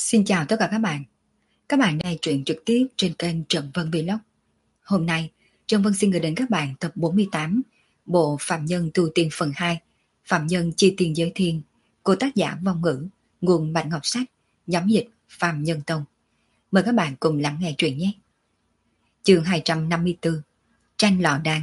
Xin chào tất cả các bạn. Các bạn đang truyện trực tiếp trên kênh Trần Vân Vlog. Hôm nay, Trần Vân xin gửi đến các bạn tập 48 bộ Phạm Nhân Tu Tiên phần 2, Phạm Nhân Chi Tiên Giới Thiên của tác giả Vong Ngữ, nguồn Bạch Ngọc Sách, nhóm dịch Phạm Nhân Tông. Mời các bạn cùng lắng nghe truyện nhé. Chương 254, Tranh lò đan.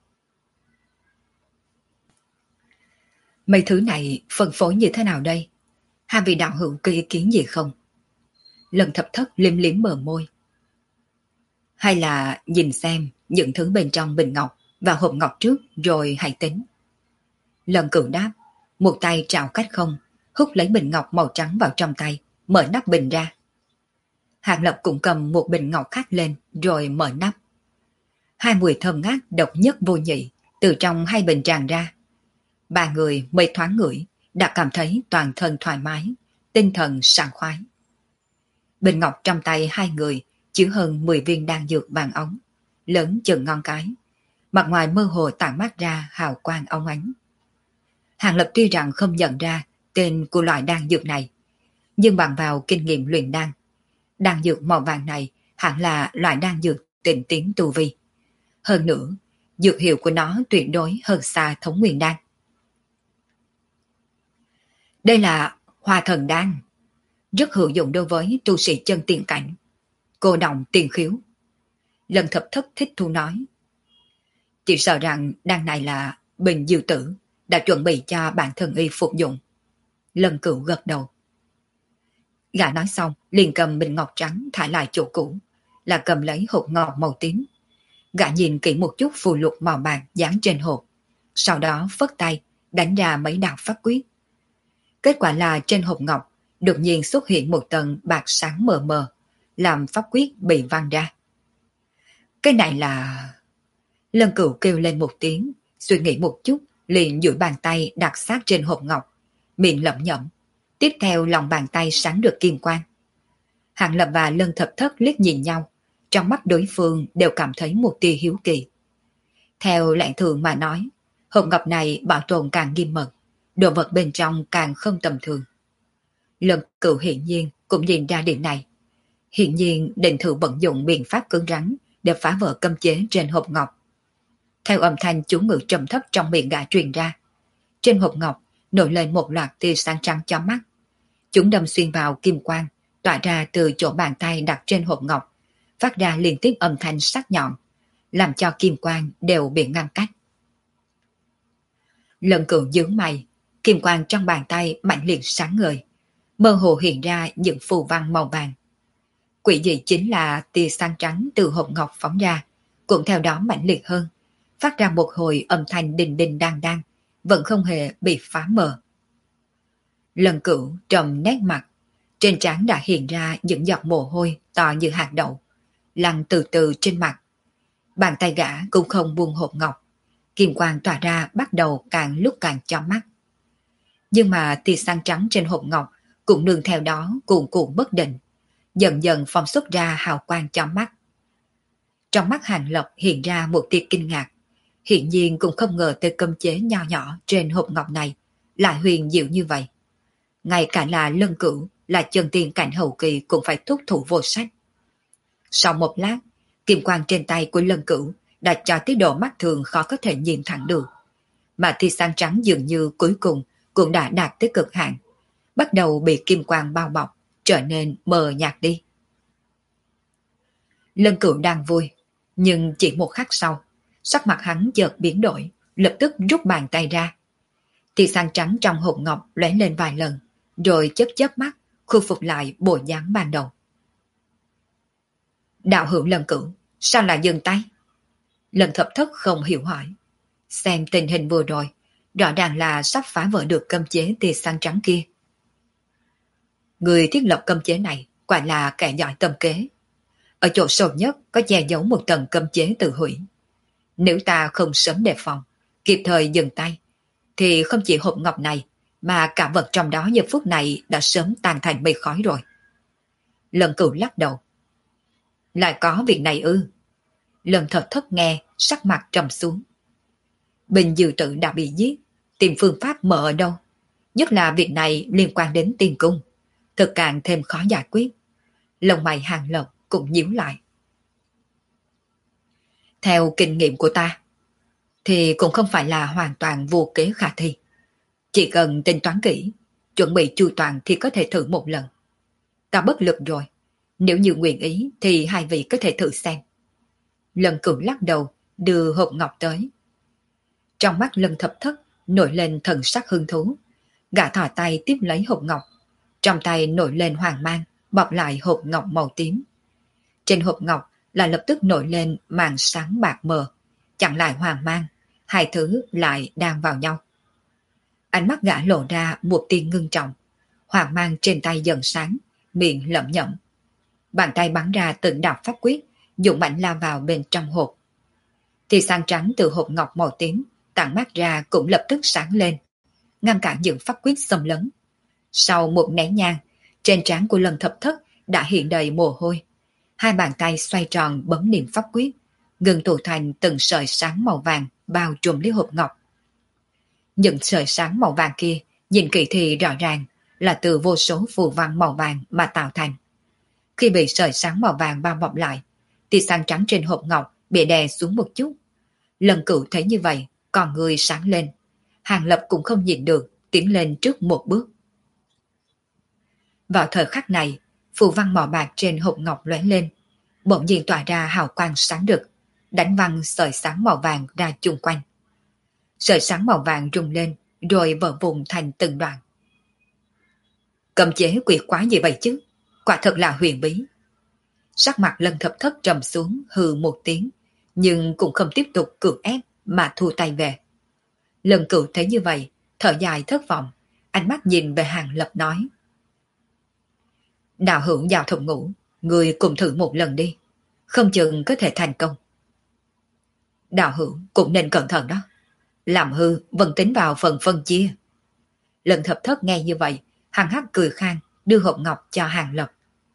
Mấy thứ này phân phối như thế nào đây? Hai vị đạo hữu có ý kiến gì không? Lần Thập Thất liếm liếm bờ môi. Hay là nhìn xem những thứ bên trong bình ngọc và hộp ngọc trước rồi hãy tính. Lần Cửu đáp, một tay trào cách không, hút lấy bình ngọc màu trắng vào trong tay, mở nắp bình ra. Hạng Lập cũng cầm một bình ngọc khác lên rồi mở nắp. Hai mùi thơm ngát độc nhất vô nhị từ trong hai bình tràn ra. Ba người mới thoáng ngửi đã cảm thấy toàn thân thoải mái, tinh thần sảng khoái. Bình ngọc trong tay hai người chứa hơn 10 viên đan dược vàng ống, lớn chừng ngón cái, mặt ngoài mơ hồ tản mát ra hào quang óng ánh. Hàng Lập tuy rằng không nhận ra tên của loại đan dược này, nhưng bằng vào kinh nghiệm luyện đan dược màu vàng này hẳn là loại đan dược tịnh tiến tu vi. Hơn nữa, dược hiệu của nó tuyệt đối hơn xa thống nguyên đan. Đây là Hoa Thần Đan, rất hữu dụng đối với tu sĩ chân tiền cảnh. Cô động tiền khiếu. Lần Thập Thất thích thú nói. Chỉ sợ rằng đan này là Bình Diêu Tử đã chuẩn bị cho bản thân y phục dụng. Lần Cửu gật đầu. Gã nói xong liền cầm bình ngọc trắng thả lại chỗ cũ, là cầm lấy hộp ngọc màu tím. Gã nhìn kỹ một chút phù lục màu bạc dán trên hộp, sau đó phất tay đánh ra mấy đạo pháp quyết. Kết quả là trên hộp ngọc đột nhiên xuất hiện một tầng bạc sáng mờ mờ, làm pháp quyết bị văng ra. Cái này là... Lân Cửu kêu lên một tiếng, suy nghĩ một chút, liền duỗi bàn tay đặt sát trên hộp ngọc, miệng lẩm nhẩm. Tiếp theo lòng bàn tay sáng được kim quang. Hạng Lập và Lân Thập Thất liếc nhìn nhau, trong mắt đối phương đều cảm thấy một tia hiếu kỳ. Theo lẽ thường mà nói, hộp ngọc này bảo tồn càng nghiêm mật, đồ vật bên trong càng không tầm thường. Lân Cửu hiển nhiên cũng nhìn ra điểm này. Hiển nhiên định thử vận dụng biện pháp cứng rắn để phá vỡ cấm chế trên hộp ngọc. Theo âm thanh chú ngữ trầm thấp trong miệng gã truyền ra, trên hộp ngọc nổi lên một loạt tia sáng trắng chói mắt. Chúng đâm xuyên vào kim quang, tỏa ra từ chỗ bàn tay đặt trên hộp ngọc, phát ra liên tiếp âm thanh sắc nhọn, làm cho kim quang đều bị ngăn cách. Lần Cửu nhướng mày, kim quang trong bàn tay mạnh liệt sáng ngời, mơ hồ hiện ra những phù văn màu vàng. Quỷ dị chính là tia sáng trắng từ hộp ngọc phóng ra, cũng theo đó mạnh liệt hơn, phát ra một hồi âm thanh đình đình đang đang, vẫn không hề bị phá mờ. Lần Cửu trầm nét mặt, trên trán đã hiện ra những giọt mồ hôi to như hạt đậu, lăn từ từ trên mặt. Bàn tay gã cũng không buông hộp ngọc, kim quang tỏa ra bắt đầu càng lúc càng chói mắt. Nhưng mà tia sáng trắng trên hộp ngọc cũng nương theo đó cuồn cuộn bất định, dần dần phóng xuất ra hào quang chói mắt. Trong mắt Hàng Lập hiện ra một tia kinh ngạc, hiển nhiên cũng không ngờ tới cấm chế nho nhỏ trên hộp ngọc này lại huyền diệu như vậy. Ngay cả là Lân Cửu, là chân tiên cảnh hậu kỳ cũng phải thúc thủ vô sách. Sau một lát, kim quang trên tay của Lân Cửu đã cho tới độ mắt thường khó có thể nhìn thẳng được, mà tia sáng trắng dường như cuối cùng cũng đã đạt tới cực hạn, bắt đầu bị kim quang bao bọc, trở nên mờ nhạt đi. Lân Cửu đang vui, nhưng chỉ một khắc sau, sắc mặt hắn chợt biến đổi, lập tức rút bàn tay ra. Tia sáng trắng trong hộp ngọc lóe lên vài lần, rồi chớp chớp mắt, khôi phục lại bộ dáng ban đầu. Đạo hữu Lân Cửu, sao lại dừng tay? Lần Thập Thất không hiểu hỏi. Xem tình hình vừa rồi, rõ ràng là sắp phá vỡ được cấm chế tia sáng trắng kia. Người thiết lập cấm chế này quả là kẻ giỏi tâm kế. Ở chỗ sâu nhất có che giấu một tầng cấm chế tự hủy. Nếu ta không sớm đề phòng, kịp thời dừng tay, thì không chỉ hộp ngọc này, mà cả vật trong đó giờ phút này đã sớm tan thành mây khói rồi. Lần Cửu lắc đầu. Lại có việc này ư? Lần Thập Thất nghe, sắc mặt trầm xuống. Bình Diêu Tử đã bị giết, tìm phương pháp mở ở đâu? Nhất là việc này liên quan đến tiên cung. thực càng thêm khó giải quyết. Lông mày Hàng Lập cũng nhíu lại. Theo kinh nghiệm của ta, thì cũng không phải là hoàn toàn vô kế khả thi. Chỉ cần tính toán kỹ, chuẩn bị chu toàn thì có thể thử một lần. Ta bất lực rồi, nếu như nguyện ý thì hai vị có thể thử xem. Lần Cửu lắc đầu, đưa hộp ngọc tới. Trong mắt Lân Thập Thất nổi lên thần sắc hứng thú. Gã thò tay tiếp lấy hộp ngọc. Trong tay nổi lên hoàng mang, bọc lại hộp ngọc màu tím. Trên hộp ngọc là lập tức nổi lên màn sáng bạc mờ, chặn lại hoàng mang, hai thứ lại đang vào nhau. Ánh mắt gã lộ ra một tia ngưng trọng, hoàng mang trên tay dần sáng, miệng lẩm nhẩm. Bàn tay bắn ra từng đạo pháp quyết, dũng mãnh lao vào bên trong hộp. Thì sáng trắng từ hộp ngọc màu tím tản mát ra cũng lập tức sáng lên, ngăn cản những pháp quyết xâm lấn. Sau một nén nhang, trên trán của Lân Thập Thất đã hiện đầy mồ hôi. Hai bàn tay xoay tròn bấm niệm pháp quyết, ngừng tụ thành từng sợi sáng màu vàng bao trùm lấy hộp ngọc. Những sợi sáng màu vàng kia, nhìn kỹ thì rõ ràng là từ vô số phù văn màu vàng mà tạo thành. Khi bị sợi sáng màu vàng bao bọc lại, tia sáng trắng trên hộp ngọc bị đè xuống một chút. Lần Cửu thấy như vậy, còn người sáng lên. Hàng Lập cũng không nhịn được, tiến lên trước một bước. Vào thời khắc này, phù văn màu bạc trên hộp ngọc lóe lên, bỗng nhiên tỏa ra hào quang sáng rực, đánh văng sợi sáng màu vàng ra chung quanh. Sợi sáng màu vàng rung lên, rồi vỡ vụn thành từng đoạn. Cấm chế quỷ quái gì vậy chứ? Quả thật là huyền bí. Sắc mặt Lân Thập Thất trầm xuống hừ một tiếng, nhưng cũng không tiếp tục cưỡng ép mà thu tay về. Lần Cửu thấy như vậy, thở dài thất vọng, ánh mắt nhìn về Hàng Lập nói. Đạo hữu vào thập ngũ, người cùng thử một lần đi, không chừng có thể thành công. Đạo hữu cũng nên cẩn thận đó, làm hư vẫn tính vào phần phân chia. Lần Thập Thất nghe như vậy, hằng hắc cười khan, đưa hộp ngọc cho Hàng Lập.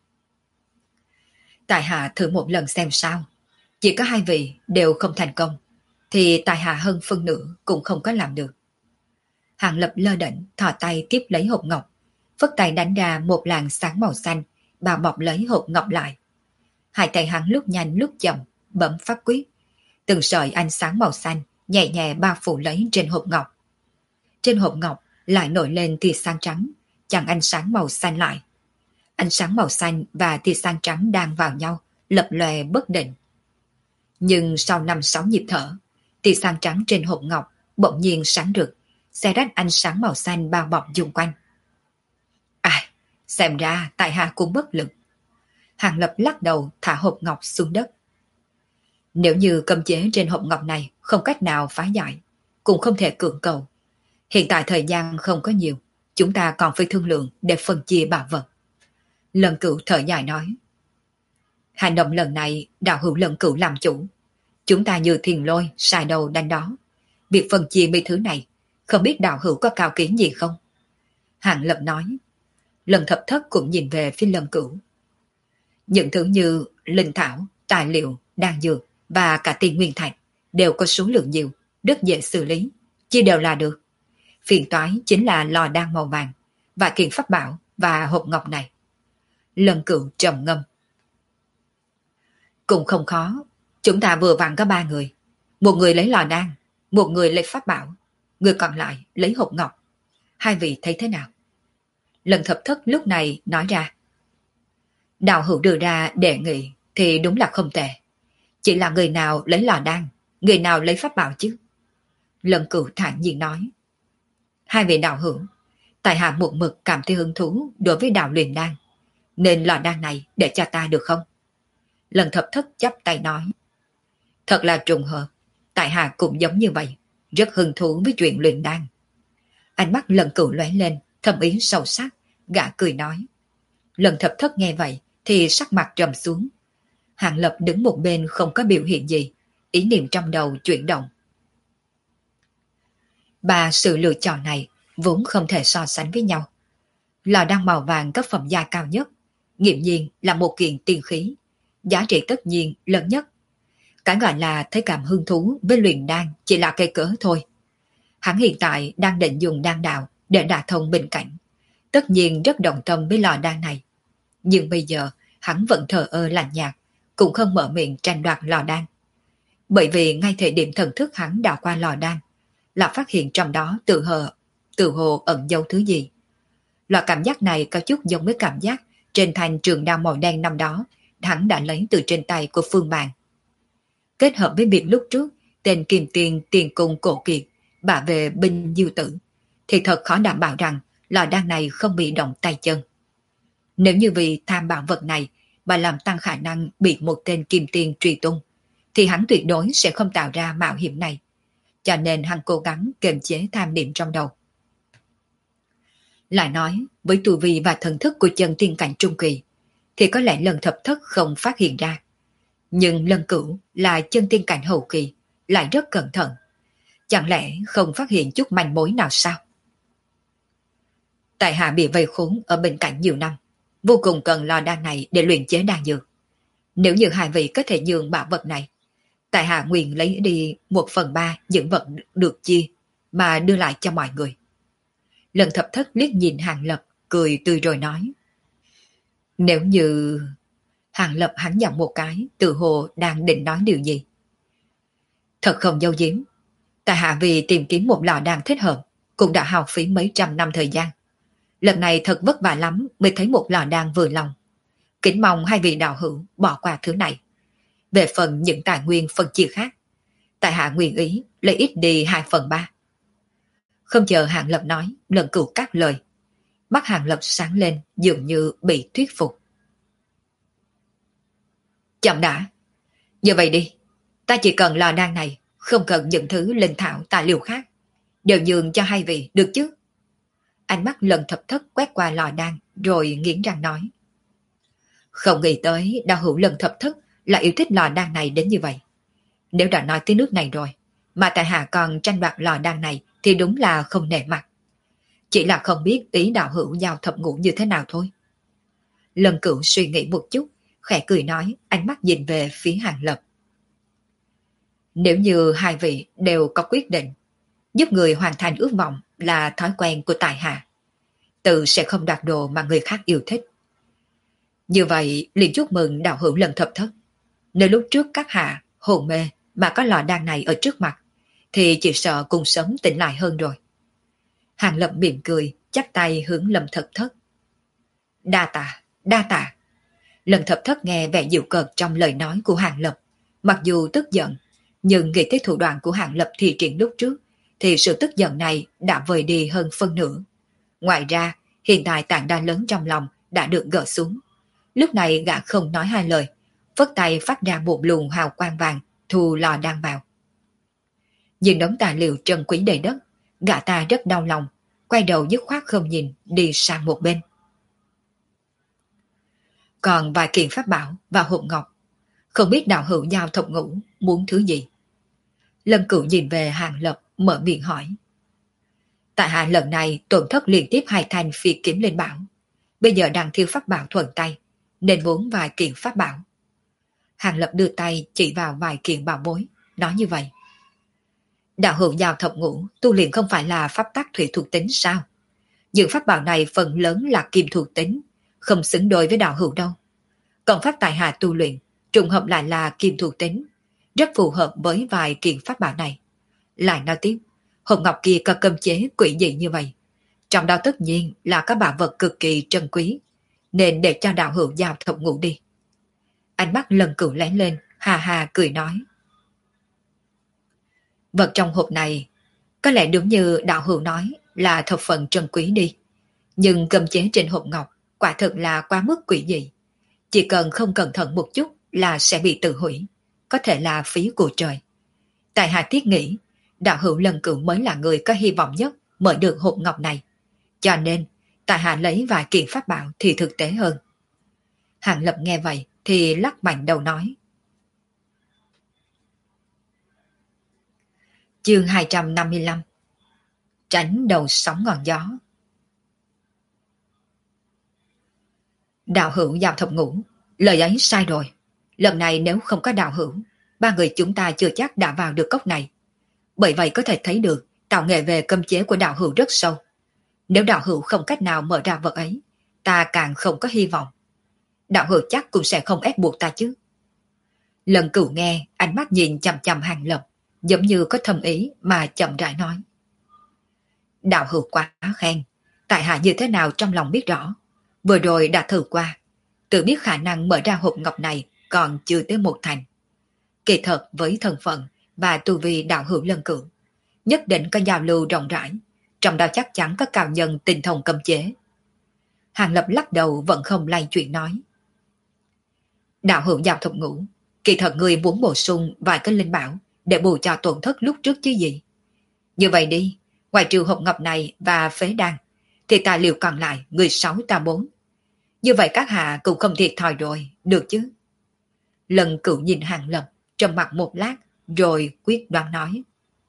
Tại hạ thử một lần xem sao, chỉ có hai vị đều không thành công, thì tại hạ hơn phân nửa cũng không có làm được. Hàng Lập lơ đễnh thò tay tiếp lấy hộp ngọc, phất tay đánh ra một làn sáng màu xanh, bao bọc lấy hộp ngọc lại. Hai tay hắn lúc nhanh lúc chậm, bấm pháp quyết. Từng sợi ánh sáng màu xanh nhẹ nhẹ bao phủ lấy trên hộp ngọc. Trên hộp ngọc lại nổi lên tia sáng trắng, chặn ánh sáng màu xanh lại. Ánh sáng màu xanh và tia sáng trắng đang vào nhau, lập lòe bất định. Nhưng sau 5-6 nhịp thở, tia sáng trắng trên hộp ngọc bỗng nhiên sáng rực, xé rách ánh sáng màu xanh bao bọc xung quanh. Ai, xem ra tại hạ cũng bất lực. Hàng Lập lắc đầu thả hộp ngọc xuống đất. Nếu như cấm chế trên hộp ngọc này không cách nào phá giải, cũng không thể cưỡng cầu. Hiện tại thời gian không có nhiều, chúng ta còn phải thương lượng để phân chia bảo vật. Lần Cửu thở dài nói. Hành động lần này đạo hữu Lần Cửu làm chủ. Chúng ta như thiền lôi, xài đầu đánh đó. Việc phân chia mấy thứ này, không biết đạo hữu có cao kiến gì không? Hàng Lập nói. Lần Thập Thất cũng nhìn về phía Lần Cửu. Những thứ như linh thảo, tài liệu, đan dược và cả tiền nguyên thạch đều có số lượng nhiều, rất dễ xử lý, chia đều là được. Phiền toái chính là lò đan màu vàng và kiện pháp bảo và hộp ngọc này. Lần Cửu trầm ngâm. Cũng không khó, chúng ta vừa vặn có 3 người. Một người lấy lò đan, một người lấy pháp bảo, người còn lại lấy hộp ngọc. Hai vị thấy thế nào? Lần Thập Thất lúc này nói ra. Đạo hữu đưa ra đề nghị thì đúng là không tệ. Chỉ là người nào lấy lò đan, người nào lấy pháp bảo chứ? Lần Cửu thản nhiên nói. Hai vị đạo hữu, tại hạ một mực cảm thấy hứng thú đối với đạo luyện đan, nên lò đan này để cho ta được không? Lần Thập Thất chắp tay nói. Thật là trùng hợp, tại hạ cũng giống như vậy, rất hứng thú với chuyện luyện đan. Ánh mắt Lần Cửu lóe lên, thâm ý sâu sắc, gã cười nói. Lần Thập Thất nghe vậy thì sắc mặt trầm xuống. Hàng Lập đứng một bên không có biểu hiện gì, ý niệm trong đầu chuyển động. Ba sự lựa chọn này vốn không thể so sánh với nhau. Lò đan màu vàng cấp phẩm giai cao nhất, nghiễm nhiên là một kiện tiên khí, giá trị tất nhiên lớn nhất. Cái gọi là thấy cảm hứng thú với luyện đan chỉ là cây cớ thôi. Hắn hiện tại đang định dùng đan đạo để đả thông bình cảnh, tất nhiên rất đồng tâm với lò đan này. Nhưng bây giờ hắn vẫn thờ ơ lạnh nhạt, cũng không mở miệng tranh đoạt lò đan. Bởi vì ngay thời điểm thần thức hắn đảo qua lò đan, là phát hiện trong đó tự hồ ẩn dấu thứ gì. Loại cảm giác này có chút giống với cảm giác trên thanh trường đao màu đen năm đó hắn đã lấy từ trên tay của Phương Bàn. Kết hợp với việc lúc trước tên Kim Tiền tiền cung cổ kiệt bả về binh diêu tử, thì thật khó đảm bảo rằng lò đan này không bị động tay chân. Nếu như vì tham bảo vật này mà làm tăng khả năng bị một tên Kim Tiền truy tung, thì hắn tuyệt đối sẽ không tạo ra mạo hiểm này. Cho nên hắn cố gắng kiềm chế tham niệm trong đầu. Lại nói, với tu vi và thần thức của chân tiên cảnh trung kỳ, thì có lẽ lần thập thất không phát hiện ra. Nhưng lần cửu là chân tiên cảnh hậu kỳ, lại rất cẩn thận. Chẳng lẽ không phát hiện chút manh mối nào sao? Tại hạ bị vây khốn ở bên cạnh nhiều năm, vô cùng cần lò đan này để luyện chế đan dược. Nếu như hai vị có thể nhường bảo vật này, tại hạ nguyện lấy đi 1/3 những vật được chia mà đưa lại cho mọi người. Lần thập thất liếc nhìn Hàng Lập, cười tươi rồi nói. Nếu như... Hàng Lập hắn giọng một cái, tự hồ đang định nói điều gì. Thật không giấu giếm, tại hạ vì tìm kiếm một lò đan thích hợp, cũng đã hao phí mấy trăm năm thời gian. Lần này thật vất vả lắm mới thấy một lò đan vừa lòng. Kính mong hai vị đạo hữu bỏ qua thứ này. Về phần những tài nguyên phân chia khác, tại hạ nguyện ý lấy ít đi 2/3. Không chờ Hàng Lập nói, lần cửu cắt lời. Mắt Hàng Lập sáng lên, dường như bị thuyết phục. Chậm đã. Như vậy đi, ta chỉ cần lò đan này, không cần những thứ linh thảo tài liệu khác. Đều nhường cho hai vị, được chứ? Ánh mắt lần thập thất quét qua lò đan, rồi nghiến răng nói. Không nghĩ tới đạo hữu lần thập thất là yêu thích lò đan này đến như vậy. Nếu đã nói tới nước này rồi, mà tại hạ còn tranh đoạt lò đan này thì đúng là không nể mặt. Chỉ là không biết ý đạo hữu giao thập ngũ như thế nào thôi. Lần cửu suy nghĩ một chút, khẽ cười nói, ánh mắt nhìn về phía Hàng Lập. Nếu như hai vị đều có quyết định, giúp người hoàn thành ước vọng là thói quen của tại hạ, tự sẽ không đoạt đồ mà người khác yêu thích. Như vậy liền chúc mừng đạo hữu lần thập thất. Nếu lúc trước các hạ hồn mê mà có lò đan này ở trước mặt, thì chỉ sợ cùng sớm tỉnh lại hơn rồi. Hàng Lập mỉm cười, chắp tay hướng Lâm Thập Thất. Đa tạ, đa tạ. Lâm Thập Thất nghe vẻ dịu cợt trong lời nói của Hàng Lập, mặc dù tức giận, nhưng nghĩ tới thủ đoạn của Hàng Lập thi triển lúc trước, thì sự tức giận này đã vơi đi hơn phân nửa. Ngoài ra, hiện tại tảng đá lớn trong lòng đã được gỡ xuống. Lúc này gã không nói hai lời, phất tay phát ra một luồng hào quang vàng, thu lò đan vào. Nhìn đống tài liệu trân quý đầy đất, gã ta rất đau lòng, quay đầu dứt khoát không nhìn, đi sang một bên. Còn vài kiện pháp bảo và hộp ngọc, không biết đạo hữu giao thập ngũ muốn thứ gì. Lâm Cửu nhìn về Hàng Lập, mở miệng hỏi. Tại hạ lần này tổn thất liên tiếp 2 thanh phi kiếm linh bảo, bây giờ đang thiếu pháp bảo thuận tay, nên muốn vài kiện pháp bảo. Hàng Lập đưa tay chỉ vào vài kiện bảo bối, nói như vậy. Đạo hữu giao thập ngũ tu luyện không phải là pháp tắc thủy thuộc tính sao? Những pháp bảo này phần lớn là kim thuộc tính, không xứng đôi với đạo hữu đâu. Còn pháp tại hạ tu luyện, trùng hợp lại là kim thuộc tính, rất phù hợp với vài kiện pháp bảo này. Lại nói tiếp, hộp ngọc kia có cấm chế quỷ dị như vậy, trong đó tất nhiên là các bảo vật cực kỳ trân quý, nên để cho đạo hữu giao thập ngũ đi. Ánh mắt Lần Cửu lén lên, hà hà cười nói. Vật trong hộp này có lẽ đúng như đạo hữu nói là thập phần trân quý đi, nhưng cấm chế trên hộp ngọc quả thực là quá mức quỷ dị. Chỉ cần không cẩn thận một chút là sẽ bị tự hủy, có thể là phí của trời. Tại hạ thiết nghĩ, đạo hữu Lần Cửu mới là người có hy vọng nhất mở được hộp ngọc này, cho nên tại hạ lấy vài kiện pháp bảo thì thực tế hơn. Hàng Lập nghe vậy thì lắc mạnh đầu nói. Chương 255. Tránh đầu sóng ngọn gió. Đạo hữu giao thập ngũ, lời ấy sai rồi. Lần này nếu không có đạo hữu, 3 người chúng ta chưa chắc đã vào được cốc này. Bởi vậy có thể thấy được tạo nghệ về cấm chế của đạo hữu rất sâu. Nếu đạo hữu không cách nào mở ra vật ấy, ta càng không có hy vọng. Đạo hữu chắc cũng sẽ không ép buộc ta chứ. Lần Cửu nghe, ánh mắt nhìn chằm chằm Hàng Lập, giống như có thâm ý mà chậm rãi nói. Đạo hữu quá khen, tại hạ như thế nào trong lòng biết rõ. Vừa rồi đã thử qua, tự biết khả năng mở ra hộp ngọc này còn chưa tới 1/10. Kỳ thật với thân phận và tu vi đạo hữu Lần Cửu, nhất định có giao lưu rộng rãi, trong đó chắc chắn có cao nhân tinh thông cấm chế. Hàng Lập lắc đầu vẫn không lay chuyện nói. Đạo hữu Giao Thập Ngũ, kỳ thật người muốn bổ sung vài cái linh bảo để bù cho tổn thất lúc trước chứ gì. Như vậy đi, ngoài trừ hộp ngọc này và phế đan, thì tài liệu còn lại người 6 ta 4. Như vậy các hạ cũng không thiệt thòi rồi, được chứ? Lần Cửu nhìn Hàng Lập, trầm mặt một lát, rồi quyết đoán nói.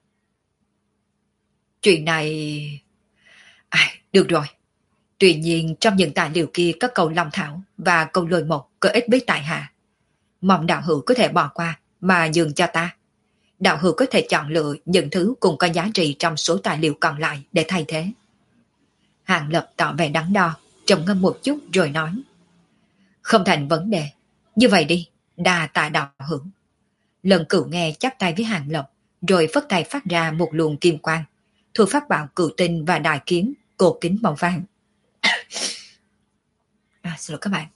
Chuyện này... được rồi. Tuy nhiên trong những tài liệu kia có câu Long Thảo và câu Lôi Mộc có ích với tại hạ. Mong đạo hữu có thể bỏ qua mà nhường cho ta. Đạo hữu có thể chọn lựa những thứ cùng có giá trị trong số tài liệu còn lại để thay thế. Hàng Lập tỏ vẻ đắn đo, trầm ngâm một chút rồi nói. Không thành vấn đề. Như vậy đi, đa tạ đạo hữu. Lần Cửu nghe chắp tay với Hàng Lập, rồi phất tay phát ra một luồng kim quang, thu pháp bảo cửu tinh và đại kiếm, cổ kính màu vàng. Xin lỗi các bạn.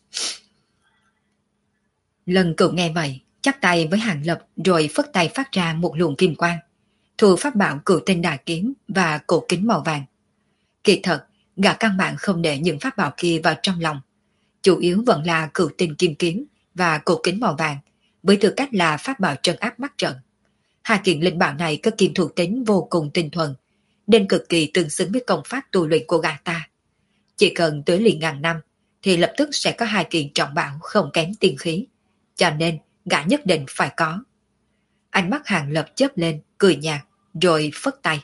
Lần Cửu nghe vậy, chắp tay với Hàng Lập rồi phất tay phát ra một luồng kim quang, thu pháp bảo cửu tinh đại kiếm và cổ kính màu vàng. Kỳ thật, gã căn bản không để những pháp bảo kia vào trong lòng. Chủ yếu vẫn là cửu tinh kim kiếm và cổ kính màu vàng, với tư cách là pháp bảo trấn áp mắt trận. Hai kiện linh bảo này có kim thuộc tính vô cùng tinh thuần, nên cực kỳ tương xứng với công pháp tu luyện của gã ta. Chỉ cần tới liền ngàn năm, thì lập tức sẽ có hai kiện trọng bảo không kém tiên khí, cho nên gã nhất định phải có. Ánh mắt Hàng Lập chớp lên, cười nhạt, rồi phất tay.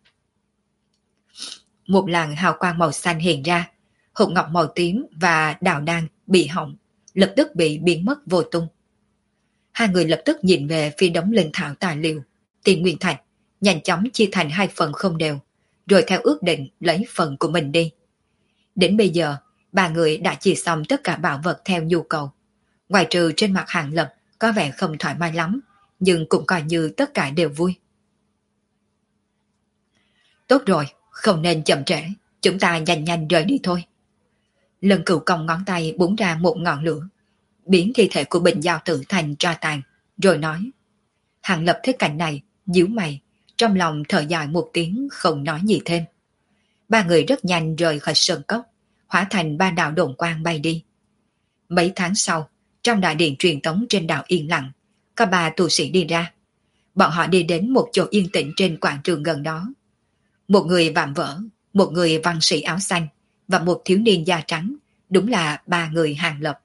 Một làn hào quang màu xanh hiện ra, hộp ngọc màu tím và đào đan bị hỏng, lập tức bị biến mất vô tung. Hai người lập tức nhìn về phía đống linh thảo tài liệu, tiền nguyên thạch, nhanh chóng chia thành hai phần không đều, rồi theo ước định lấy phần của mình đi. Đến bây giờ, ba người đã chia xong tất cả bảo vật theo nhu cầu. Ngoài trừ trên mặt Hàng Lập có vẻ không thoải mái lắm, nhưng cũng coi như tất cả đều vui. Tốt rồi, không nên chậm trễ, chúng ta nhanh nhanh rời đi thôi. Lần Cửu cong ngón tay búng ra một ngọn lửa, biến thi thể của Bình Giao Tử thành tro tàn, rồi nói. Hàng Lập thấy cảnh này, nhíu mày, trong lòng thở dài một tiếng không nói gì thêm. Ba người rất nhanh rời khỏi sơn cốc, hóa thành ba đạo độn quang bay đi. Mấy tháng sau, trong đại điện truyền tống trên đảo yên lặng, có ba tu sĩ đi ra. Bọn họ đi đến một chỗ yên tĩnh trên quảng trường gần đó. Một người vạm vỡ, một người văn sĩ áo xanh và một thiếu niên da trắng, đúng là ba người Hàng Lập.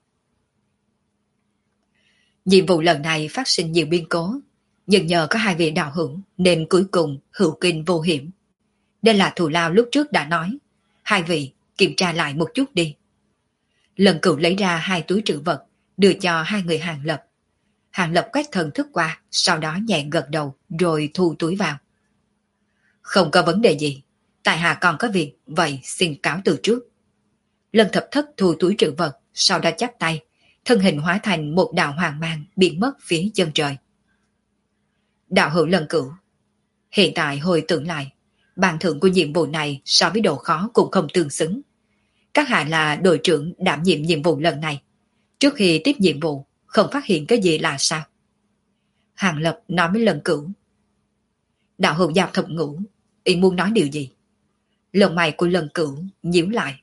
Nhiệm vụ lần này phát sinh nhiều biến cố, nhưng nhờ có hai vị đạo hữu nên cuối cùng hữu kinh vô hiểm. Đây là thù lao lúc trước đã nói. Hai vị kiểm tra lại một chút đi. Lần Cửu lấy ra hai túi trữ vật, đưa cho hai người Hàng Lập. Hàng Lập quét thần thức qua, sau đó nhẹ gật đầu rồi thu túi vào. Không có vấn đề gì, tại hạ còn có việc, vậy xin cáo từ trước. Lần Thập Thất thu túi trữ vật, sau đó chắp tay, thân hình hóa thành một đạo hoàng mang biến mất phía chân trời. Đạo hữu Lần Cửu, hiện tại hồi tưởng lại, ban thưởng của nhiệm vụ này so với độ khó cũng không tương xứng. Các hạ là đội trưởng đảm nhiệm nhiệm vụ lần này. Trước khi tiếp nhiệm vụ, không phát hiện cái gì là sao? Hàng Lập nói với Lần Cửu. Đạo hữu Giao Thập Ngũ, ý muốn nói điều gì? Lông mày của Lần Cửu nhíu lại.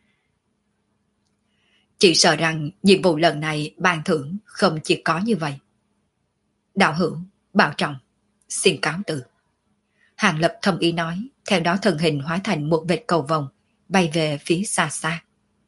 Chỉ sợ rằng nhiệm vụ lần này ban thưởng không chỉ có như vậy. Đạo hữu, bảo trọng, xin cáo từ. Hàng Lập thầm ý nói, theo đó thân hình hóa thành một vệt cầu vồng, bay về phía xa xa.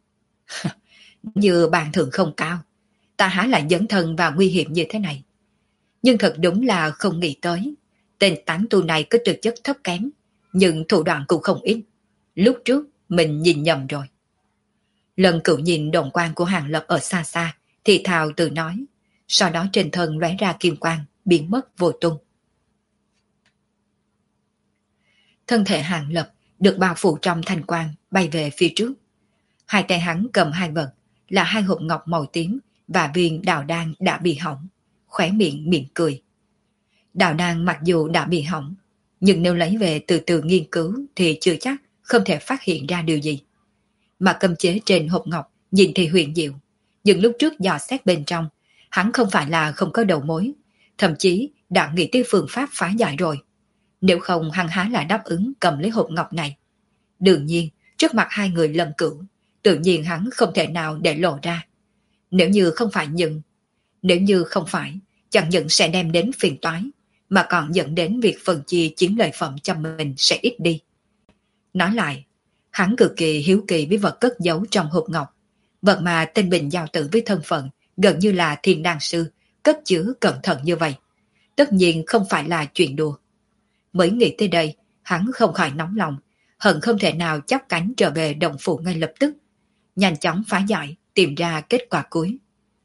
Như ban thưởng không cao, ta há lại dấn thân vào nguy hiểm như thế này. Nhưng thật đúng là không nghĩ tới, tên tán tu này có thực chất thấp kém, nhưng thủ đoạn cũng không ít. Lúc trước mình nhìn nhầm rồi. Lần Cửu nhìn đồn quang của Hàng Lập ở xa xa, thì thào tự nói, sau đó trên thân lóe ra kim quang, biến mất vô tung. Thân thể Hàng Lập được bao phủ trong thanh quang bay về phía trước. Hai tay hắn cầm hai vật là hai hộp ngọc màu tím và viên đào đan đã bị hỏng, khóe miệng mỉm cười. Đào đan mặc dù đã bị hỏng, nhưng nếu lấy về từ từ nghiên cứu thì chưa chắc không thể phát hiện ra điều gì. Mà cấm chế trên hộp ngọc nhìn thì huyền diệu, nhưng lúc trước dò xét bên trong, hắn không phải là không có đầu mối, thậm chí đã nghĩ tới phương pháp phá giải rồi. Nếu không hắn há là đáp ứng cầm lấy hộp ngọc này. Đương nhiên, trước mặt hai người lần cửu, tự nhiên hắn không thể nào để lộ ra. Nếu như không phải, chẳng những sẽ đem đến phiền toái, mà còn dẫn đến việc phần chia chiếm lợi phẩm cho mình sẽ ít đi. Nói lại, hắn cực kỳ hiếu kỳ với vật cất giấu trong hộp ngọc, vật mà tên Bình giao tử với thân phận gần như là thiên đan sư cất chứa cẩn thận như vậy. Tất nhiên không phải là chuyện đùa. Mới nghĩ tới đây, hắn không khỏi nóng lòng, hận không thể nào chắp cánh trở về động phủ ngay lập tức, nhanh chóng phá giải, tìm ra kết quả cuối.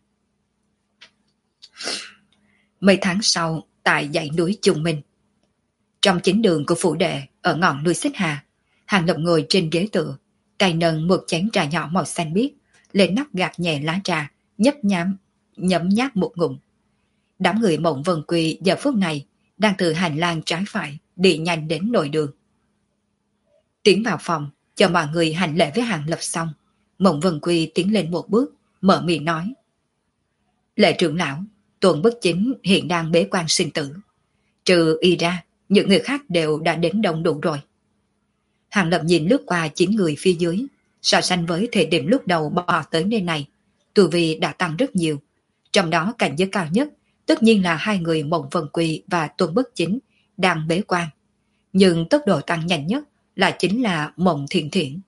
Mấy tháng sau, tại dãy núi Trung Minh, trong chính đường của phủ đệ ở ngọn núi Xích Hà, Hàng Lập ngồi trên ghế tựa, tay nâng một chén trà nhỏ màu xanh biếc, lên nắp gạt nhẹ lá trà, nhấm nháp một ngụm. Đám người Mộng Vân Quy giờ phút này đang từ hành lang trái phải đi nhanh đến nội đường. Tiến vào phòng, chờ mọi người hành lễ với Hàng Lập xong, Mộng Vân Quy tiến lên một bước, mở miệng nói: Lệ trưởng lão, Tuần Bất Chính hiện đang bế quan sinh tử. Trừ y ra, những người khác đều đã đến đông đủ rồi. Hàng Lập nhìn lướt qua 9 người phía dưới, so sánh với thời điểm lúc đầu bò tới nơi này, tu vi đã tăng rất nhiều. Trong đó cảnh giới cao nhất tất nhiên là hai người Mộng Vân Quy và Tuần Bất Chính đang bế quan. Nhưng tốc độ tăng nhanh nhất chính là Mộng Thiện Thiện.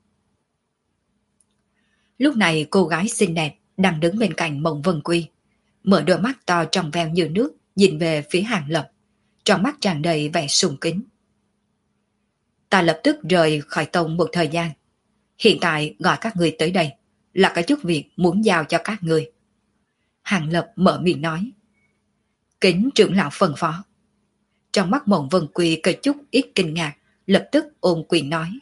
Lúc này cô gái xinh đẹp đang đứng bên cạnh Mộng Vân Quy, mở đôi mắt to trong veo như nước nhìn về phía Hàng Lập, trong mắt tràn đầy vẻ sùng kính. Ta lập tức rời khỏi tông một thời gian. Hiện tại gọi các người tới đây là có chút việc muốn giao cho các người. Hàng Lập mở miệng nói. Kính trưởng lão phân phó. Trong mắt Mộng Vân Quy có chút ít kinh ngạc, lập tức ôm quyền nói.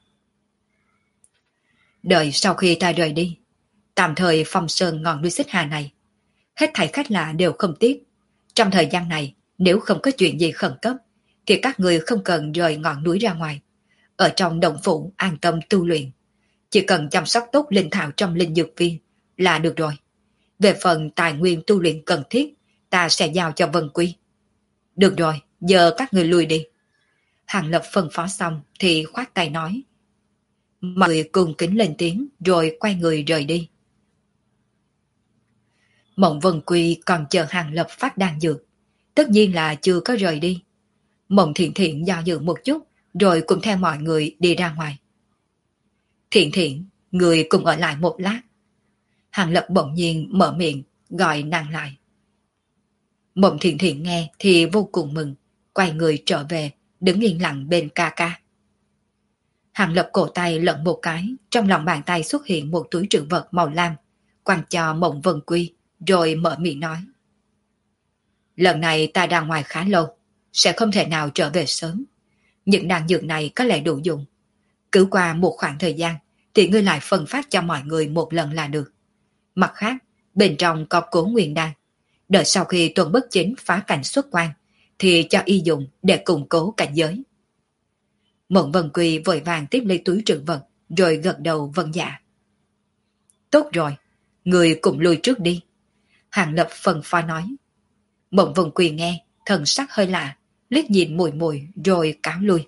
Đợi sau khi ta rời đi, tạm thời phong sơn ngọn núi Xích Hà này, hết thảy khách lạ đều không tiếp. Trong thời gian này, nếu không có chuyện gì khẩn cấp, thì các người không cần rời ngọn núi ra ngoài. Ở trong động phủ an tâm tu luyện. Chỉ cần chăm sóc tốt linh thảo trong linh dược viên là được rồi. Về phần tài nguyên tu luyện cần thiết, ta sẽ giao cho Vân Quy. Được rồi, giờ các người lui đi. Hàng Lập phân phó xong thì khoát tay nói. Mọi người cùng kính lên tiếng rồi quay người rời đi. Mộng Vân Quy còn chờ Hàng Lập phát đan dược, tất nhiên là chưa có rời đi. Mộng Thiện Thiện do dự một chút rồi cùng theo mọi người đi ra ngoài. Thiện Thiện, người cùng ở lại một lát. Hàng Lập bỗng nhiên mở miệng gọi nàng lại. Mộng Thiện Thiện nghe thì vô cùng mừng, quay người trở về, đứng yên lặng bên ca ca. Hàng Lập cổ tay lận một cái, trong lòng bàn tay xuất hiện một túi trữ vật màu lam, quăng cho Mộng Vân Quy, rồi mở miệng nói. Lần này ta ra ngoài khá lâu, sẽ không thể nào trở về sớm. Những đan dược này có lẽ đủ dùng. Cứ qua một khoảng thời gian, thì ngươi lại phân phát cho mọi người một lần là được. Mặt khác, bên trong có Cố Nguyên đan. Đợi sau khi Tuần Bất Chính phá cảnh xuất quan, thì cho y dùng để củng cố cảnh giới. Mộng Vân Quy vội vàng tiếp lấy túi trữ vật, rồi gật đầu vâng dạ. Tốt rồi, người cùng lui trước đi. Hàng Lập phân phó nói. Mộng Vân Quy nghe, thần sắc hơi lạ, liếc nhìn mùi mùi rồi cáo lui.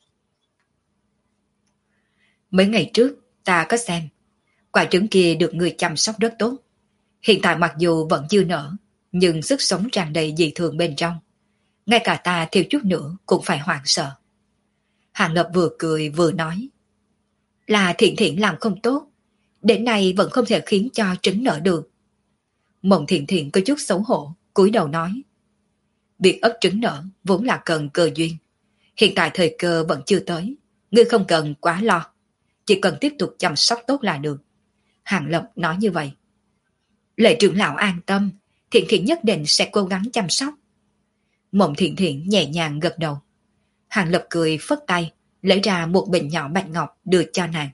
Mấy ngày trước, ta có xem, quả trứng kia được người chăm sóc rất tốt. Hiện tại mặc dù vẫn chưa nở, nhưng sức sống tràn đầy dị thường bên trong. Ngay cả ta thiếu chút nữa cũng phải hoảng sợ. Hàng Lập vừa cười vừa nói. Là Thiện Thiện làm không tốt, đến nay vẫn không thể khiến cho trứng nở được. Mộng Thiện Thiện có chút xấu hổ, cúi đầu nói. Việc ấp trứng nở vốn là cần cơ duyên. Hiện tại thời cơ vẫn chưa tới, ngươi không cần quá lo. Chỉ cần tiếp tục chăm sóc tốt là được. Hàng Lập nói như vậy. Lệ trưởng lão an tâm, Thiện Thiện nhất định sẽ cố gắng chăm sóc. Mộng Thiện Thiện nhẹ nhàng gật đầu. Hàng Lập cười phất tay, lấy ra một bình nhỏ bạch ngọc đưa cho nàng.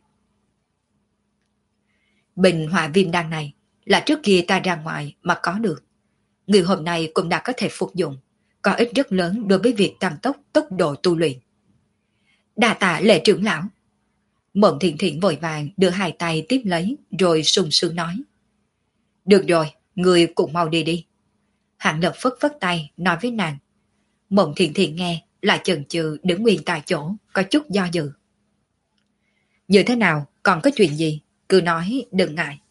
Bình hỏa viêm đan này là trước kia ta ra ngoài mà có được. Người hôm nay cũng đã có thể phục dụng, có ích rất lớn đối với việc tăng tốc độ tu luyện. Đa tạ Lệ trưởng lão. Mộng Thiện Thiện vội vàng đưa hai tay tiếp lấy rồi sung sướng nói. Được rồi, người cũng mau đi đi. Hạng Lập phất phất tay nói với nàng. Mộng Thiện Thiện nghe lại chần chừ đứng nguyên tại chỗ, có chút do dự. Như thế nào, còn có chuyện gì, cứ nói đừng ngại.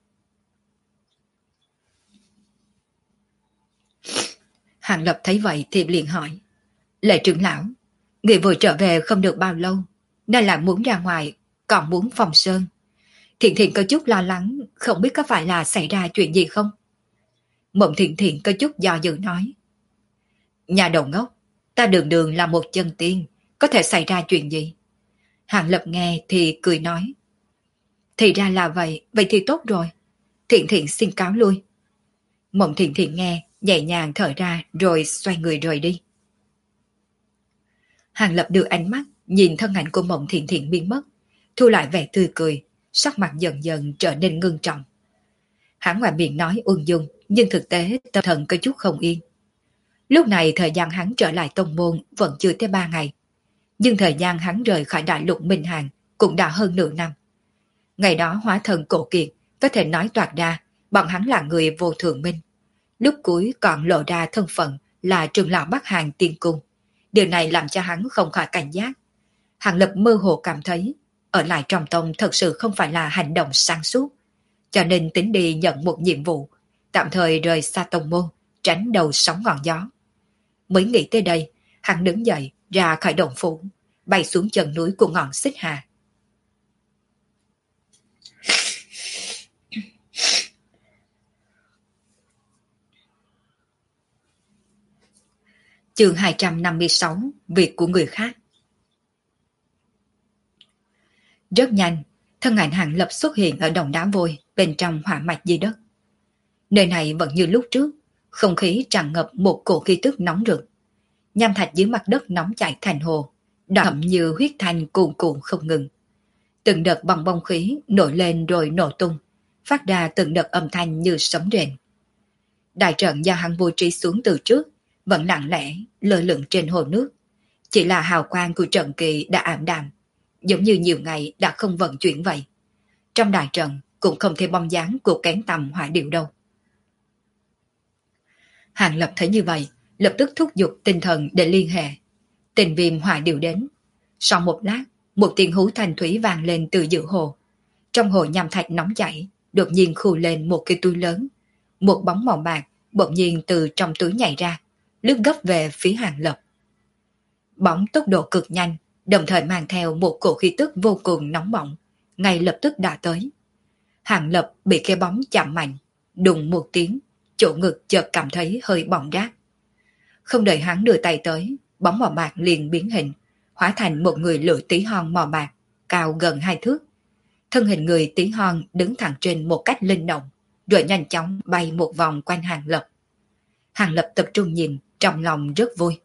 Hạng Lập thấy vậy thì liền hỏi. Lệ trưởng lão, người vừa trở về không được bao lâu, nên là muốn ra ngoài, còn muốn phòng sơn. Thiện Thiện có chút lo lắng, không biết có phải là xảy ra chuyện gì không? Mộng Thiện Thiện có chút do dự nói. Nhà đầu ngốc, ta đường đường là một chân tiên, có thể xảy ra chuyện gì? Hạng Lập nghe thì cười nói. Thì ra là vậy, vậy thì tốt rồi. Thiện Thiện xin cáo lui. Mộng Thiện Thiện nghe, nhẹ nhàng thở ra rồi xoay người rời đi. Hạng Lập đưa ánh mắt, nhìn thân ảnh của Mộng Thiện Thiện biến mất, thu lại vẻ tươi cười, sắc mặt dần dần trở nên ngưng trọng. Hắn ngoài miệng nói ung dung, nhưng thực tế tâm thần có chút không yên. Lúc này thời gian hắn trở lại tông môn vẫn chưa tới 3 ngày, nhưng thời gian hắn rời khỏi đại lục Minh Hàng cũng đã hơn nửa năm. Ngày đó hóa thần cổ kiệt có thể nói toạc ra bọn hắn là người vô thượng minh. Lúc cuối còn lộ ra thân phận là trưởng lão Bắc Hàng Tiên Cung. Điều này làm cho hắn không khỏi cảnh giác. Hạng Lập mơ hồ cảm thấy ở lại trong tông thật sự không phải là hành động sáng suốt, cho nên tính đi nhận một nhiệm vụ, tạm thời rời xa tông môn, tránh đầu sóng ngọn gió. Mới nghĩ tới đây, hắn đứng dậy ra khỏi động phủ, bay xuống chân núi của ngọn Xích Hà. Chương 256, việc của người khác. Rất nhanh, thân ảnh Hạng Lập xuất hiện ở đồng đá vôi bên trong hỏa mạch dưới đất. Nơi này vẫn như lúc trước, không khí tràn ngập một cổ khí tức nóng rực. Nham thạch dưới mặt đất nóng chảy thành hồ, đậm như huyết thanh cuồn cuộn không ngừng. Từng đợt bong bong khí nổi lên rồi nổ tung, phát ra từng đợt âm thanh như sấm rền. Đại trận do hắn bố trí xuống từ trước vẫn lặng lẽ lơ lửng trên hồ nước, chỉ là hào quang của trận kỳ đã ảm đạm, giống như nhiều ngày đã không vận chuyển vậy. Trong đại trận cũng không thấy bóng dáng của kén tầm hỏa điệu đâu. Hạng Lập thấy như vậy, lập tức thúc giục tinh thần để liên hệ. Tình viêm hỏa điệu đến. Sau một lát, một tiếng hú thanh thúy vang lên từ giữa hồ. Trong hồ nham thạch nóng chảy, đột nhiên khù lên một cái túi lớn. Một bóng màu bạc bỗng nhiên từ trong túi nhảy ra, lướt gấp về phía Hạng Lập. Bóng tốc độ cực nhanh, đồng thời mang theo một cổ khí tức vô cùng nóng bỏng, ngay lập tức đã tới. Hạng Lập bị cái bóng chạm mạnh, đùng một tiếng, chỗ ngực chợt cảm thấy hơi bỏng rát. Không đợi hắn đưa tay tới, bóng màu bạc liền biến hình, hóa thành một người lửa tí hon màu bạc, cao gần 2 thước. Thân hình người tí hon đứng thẳng trên một cách linh động, rồi nhanh chóng bay một vòng quanh Hạng Lập. Hạng Lập tập trung nhìn, trong lòng rất vui.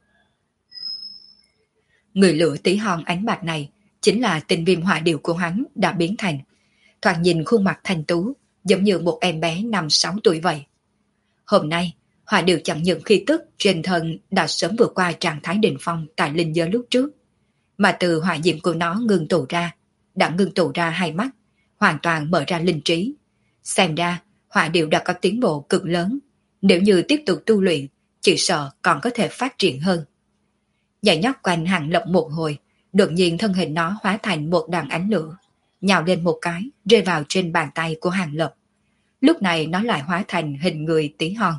Người lửa tí hon ánh bạc này chính là tình viêm hỏa điệu của hắn đã biến thành. Thoạt nhìn khuôn mặt thanh tú, giống như một em bé 5-6 tuổi vậy. Hôm nay, hỏa điệu chẳng những khí tức trên thân đã sớm vượt qua trạng thái đỉnh phong tại linh giới lúc trước, mà từ hỏa diệm của nó đã ngưng tụ ra hai mắt, hoàn toàn mở ra linh trí. Xem ra, hỏa điệu đã có tiến bộ cực lớn, nếu như tiếp tục tu luyện, chỉ sợ còn có thể phát triển hơn. Nhảy nhót quanh Hạng Lập một hồi, đột nhiên thân hình nó hóa thành một đoàn ánh lửa, nhào lên một cái, rơi vào trên bàn tay của Hạng Lập. Lúc này nó lại hóa thành hình người tí hon.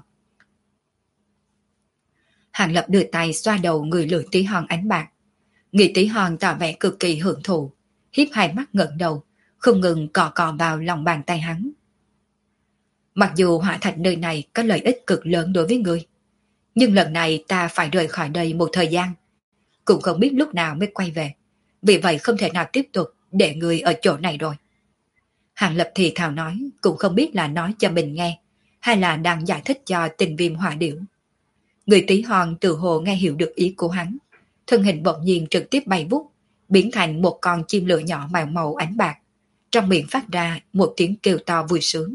Hạng Lập đưa tay xoa đầu người lửa tí hon ánh bạc. Người tí hon tỏ vẻ cực kỳ hưởng thụ, hiếp hai mắt ngẩng đầu, không ngừng cọ cọ vào lòng bàn tay hắn. Mặc dù hỏa thạch nơi này có lợi ích cực lớn đối với ngươi, nhưng lần này ta phải rời khỏi đây một thời gian, cũng không biết lúc nào mới quay về, vì vậy không thể nào tiếp tục để ngươi ở chỗ này rồi. Hạng Lập thì thào nói, cũng không biết là nói cho mình nghe, hay là đang giải thích cho tình viêm hỏa điểu. Người tí hon từ hồ nghe hiểu được ý của hắn, thân hình bỗng nhiên trực tiếp bay vút, biến thành một con chim lửa nhỏ màu màu ánh bạc, trong miệng phát ra một tiếng kêu to vui sướng.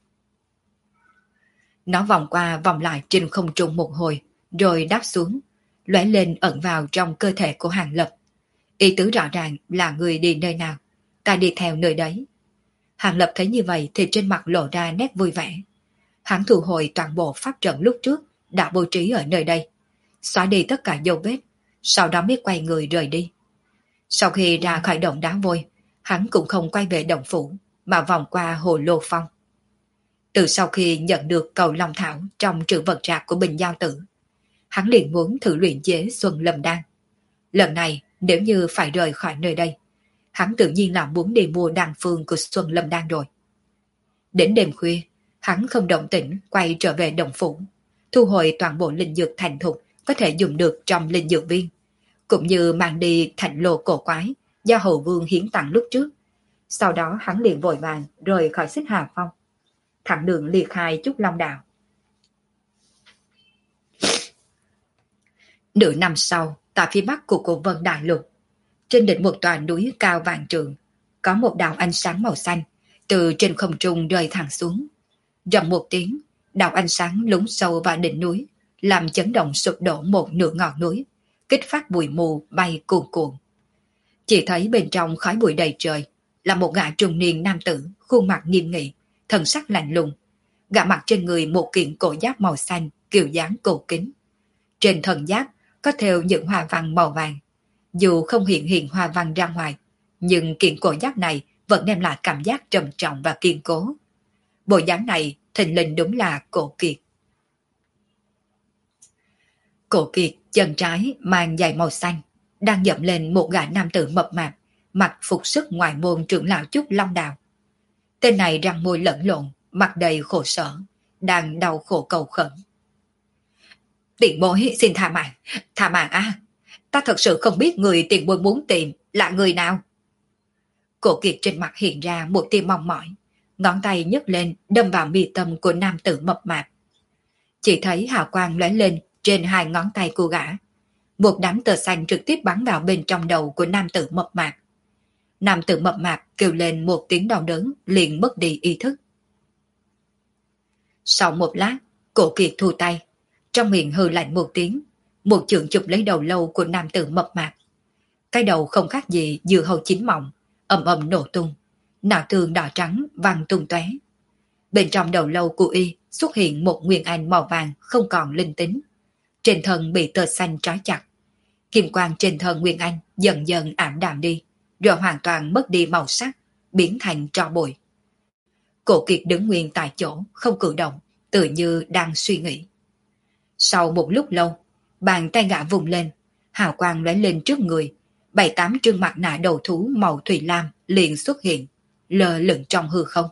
Nó vòng qua vòng lại trên không trung một hồi, rồi đáp xuống, lóe lên ẩn vào trong cơ thể của Hàng Lập. Ý tứ rõ ràng là người đi nơi nào, ta đi theo nơi đấy. Hàng Lập thấy như vậy thì trên mặt lộ ra nét vui vẻ. Hắn thu hồi toàn bộ pháp trận lúc trước đã bố trí ở nơi đây, xóa đi tất cả dấu vết, sau đó mới quay người rời đi. Sau khi ra khỏi động đá vôi, hắn cũng không quay về động phủ, mà vòng qua hồ Lô Phong. Từ sau khi nhận được cầu Long Thảo trong trữ vật rạc của Bình Giao Tử, hắn liền muốn thử luyện chế Xuân Lâm Đan. Lần này, nếu như phải rời khỏi nơi đây, hắn tự nhiên là muốn đi mua đan phương của Xuân Lâm Đan rồi. Đến đêm khuya, hắn không động tĩnh quay trở về động phủ, thu hồi toàn bộ linh dược thành thục có thể dùng được trong linh dược viên, cũng như mang đi thành lô cổ quái do Hầu Vương hiến tặng lúc trước. Sau đó hắn liền vội vàng rời khỏi Xích Hà Phong, thẳng đường ly khai Trúc Long Đạo. Nửa năm sau, tại phía bắc của Cổ Vân Đại Lục, trên đỉnh một tòa núi cao vạn trượng, có một đạo ánh sáng màu xanh từ trên không trung rơi thẳng xuống. Rầm một tiếng, đạo ánh sáng lún sâu vào đỉnh núi, làm chấn động sụp đổ một nửa ngọn núi, kích phát bụi mù bay cuồn cuộn. Chỉ thấy bên trong khói bụi đầy trời là một gã trung niên nam tử, khuôn mặt nghiêm nghị, thần sắc lạnh lùng. Gã mặc trên người một kiện cổ giáp màu xanh, kiểu dáng cổ kính. Trên thân giáp có thêu những hoa văn màu vàng. Dù không hiện hiện hoa văn ra ngoài, nhưng kiện cổ giáp này vẫn đem lại cảm giác trầm trọng và kiên cố. Bộ dáng này thình lình đúng là Cổ Kiệt. Cổ Kiệt chân trái mang giày màu xanh, đang dậm lên một gã nam tử mập mạp, mặc phục sức ngoại môn trưởng lão Trúc Long Đào. Tên này răng môi lẫn lộn, mặt đầy khổ sở, đang đau khổ cầu khẩn. Tiền bối xin tha mạng a, ta thật sự không biết người tiền bối muốn tìm là người nào. Cổ Kiệt trên mặt hiện ra một tia mong mỏi, ngón tay nhấc lên đâm vào mi tâm của nam tử mập mạp. Chỉ thấy hào quang lóe lên trên hai ngón tay của gã, một đám tơ xanh trực tiếp bắn vào bên trong đầu của nam tử mập mạp. Nam tử mập mạp kêu lên một tiếng đau đớn, liền mất đi ý thức. Sau một lát, Cổ Kiệt thu tay, trong miệng hừ lạnh một tiếng, một chưởng chụp lấy đầu lâu của nam tử mập mạp. Cái đầu không khác gì dưa hấu chín mọng, ầm ầm nổ tung, não tường đỏ trắng văng tung tóe. Bên trong đầu lâu của y xuất hiện một nguyên anh màu vàng không còn linh tính, trên thân bị tơ xanh trói chặt. Kim quang trên thân nguyên anh dần dần ảm đạm đi, rồi hoàn toàn mất đi màu sắc, biến thành tro bụi. Cổ Kiệt đứng nguyên tại chỗ, không cử động, tự như đang suy nghĩ. Sau một lúc lâu, bàn tay gã vùng lên, hào quang lóe lên trước người, 7-8 trương mặt nạ đầu thú màu thủy lam liền xuất hiện, lơ lửng trong hư không.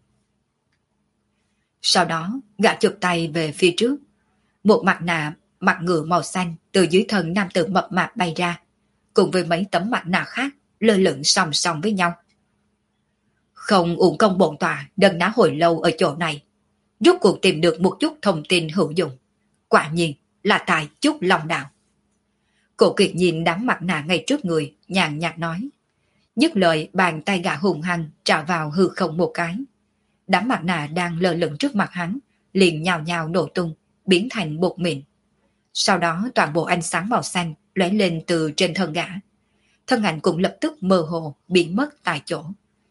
Sau đó, gã chụp tay về phía trước, một mặt nạ mặt ngựa màu xanh từ dưới thân nam tử mập mạp bay ra, cùng với mấy tấm mặt nạ khác lơ lửng song song với nhau. Không uổng công bổn tọa đần đá hồi lâu ở chỗ này, rốt cuộc tìm được một chút thông tin hữu dụng. Quả nhiên là tại Trúc Long Đạo. Cổ Kiệt nhìn đám mặt nạ ngay trước người, nhàn nhạt nói. Dứt lời, bàn tay gã hùng hăng trào vào hư không một cái. Đám mặt nạ đang lơ lửng trước mặt hắn liền nhào nhào nổ tung, biến thành bột mịn. Sau đó toàn bộ ánh sáng màu xanh lóe lên từ trên thân gã. Thân ảnh cũng lập tức mơ hồ biến mất tại chỗ.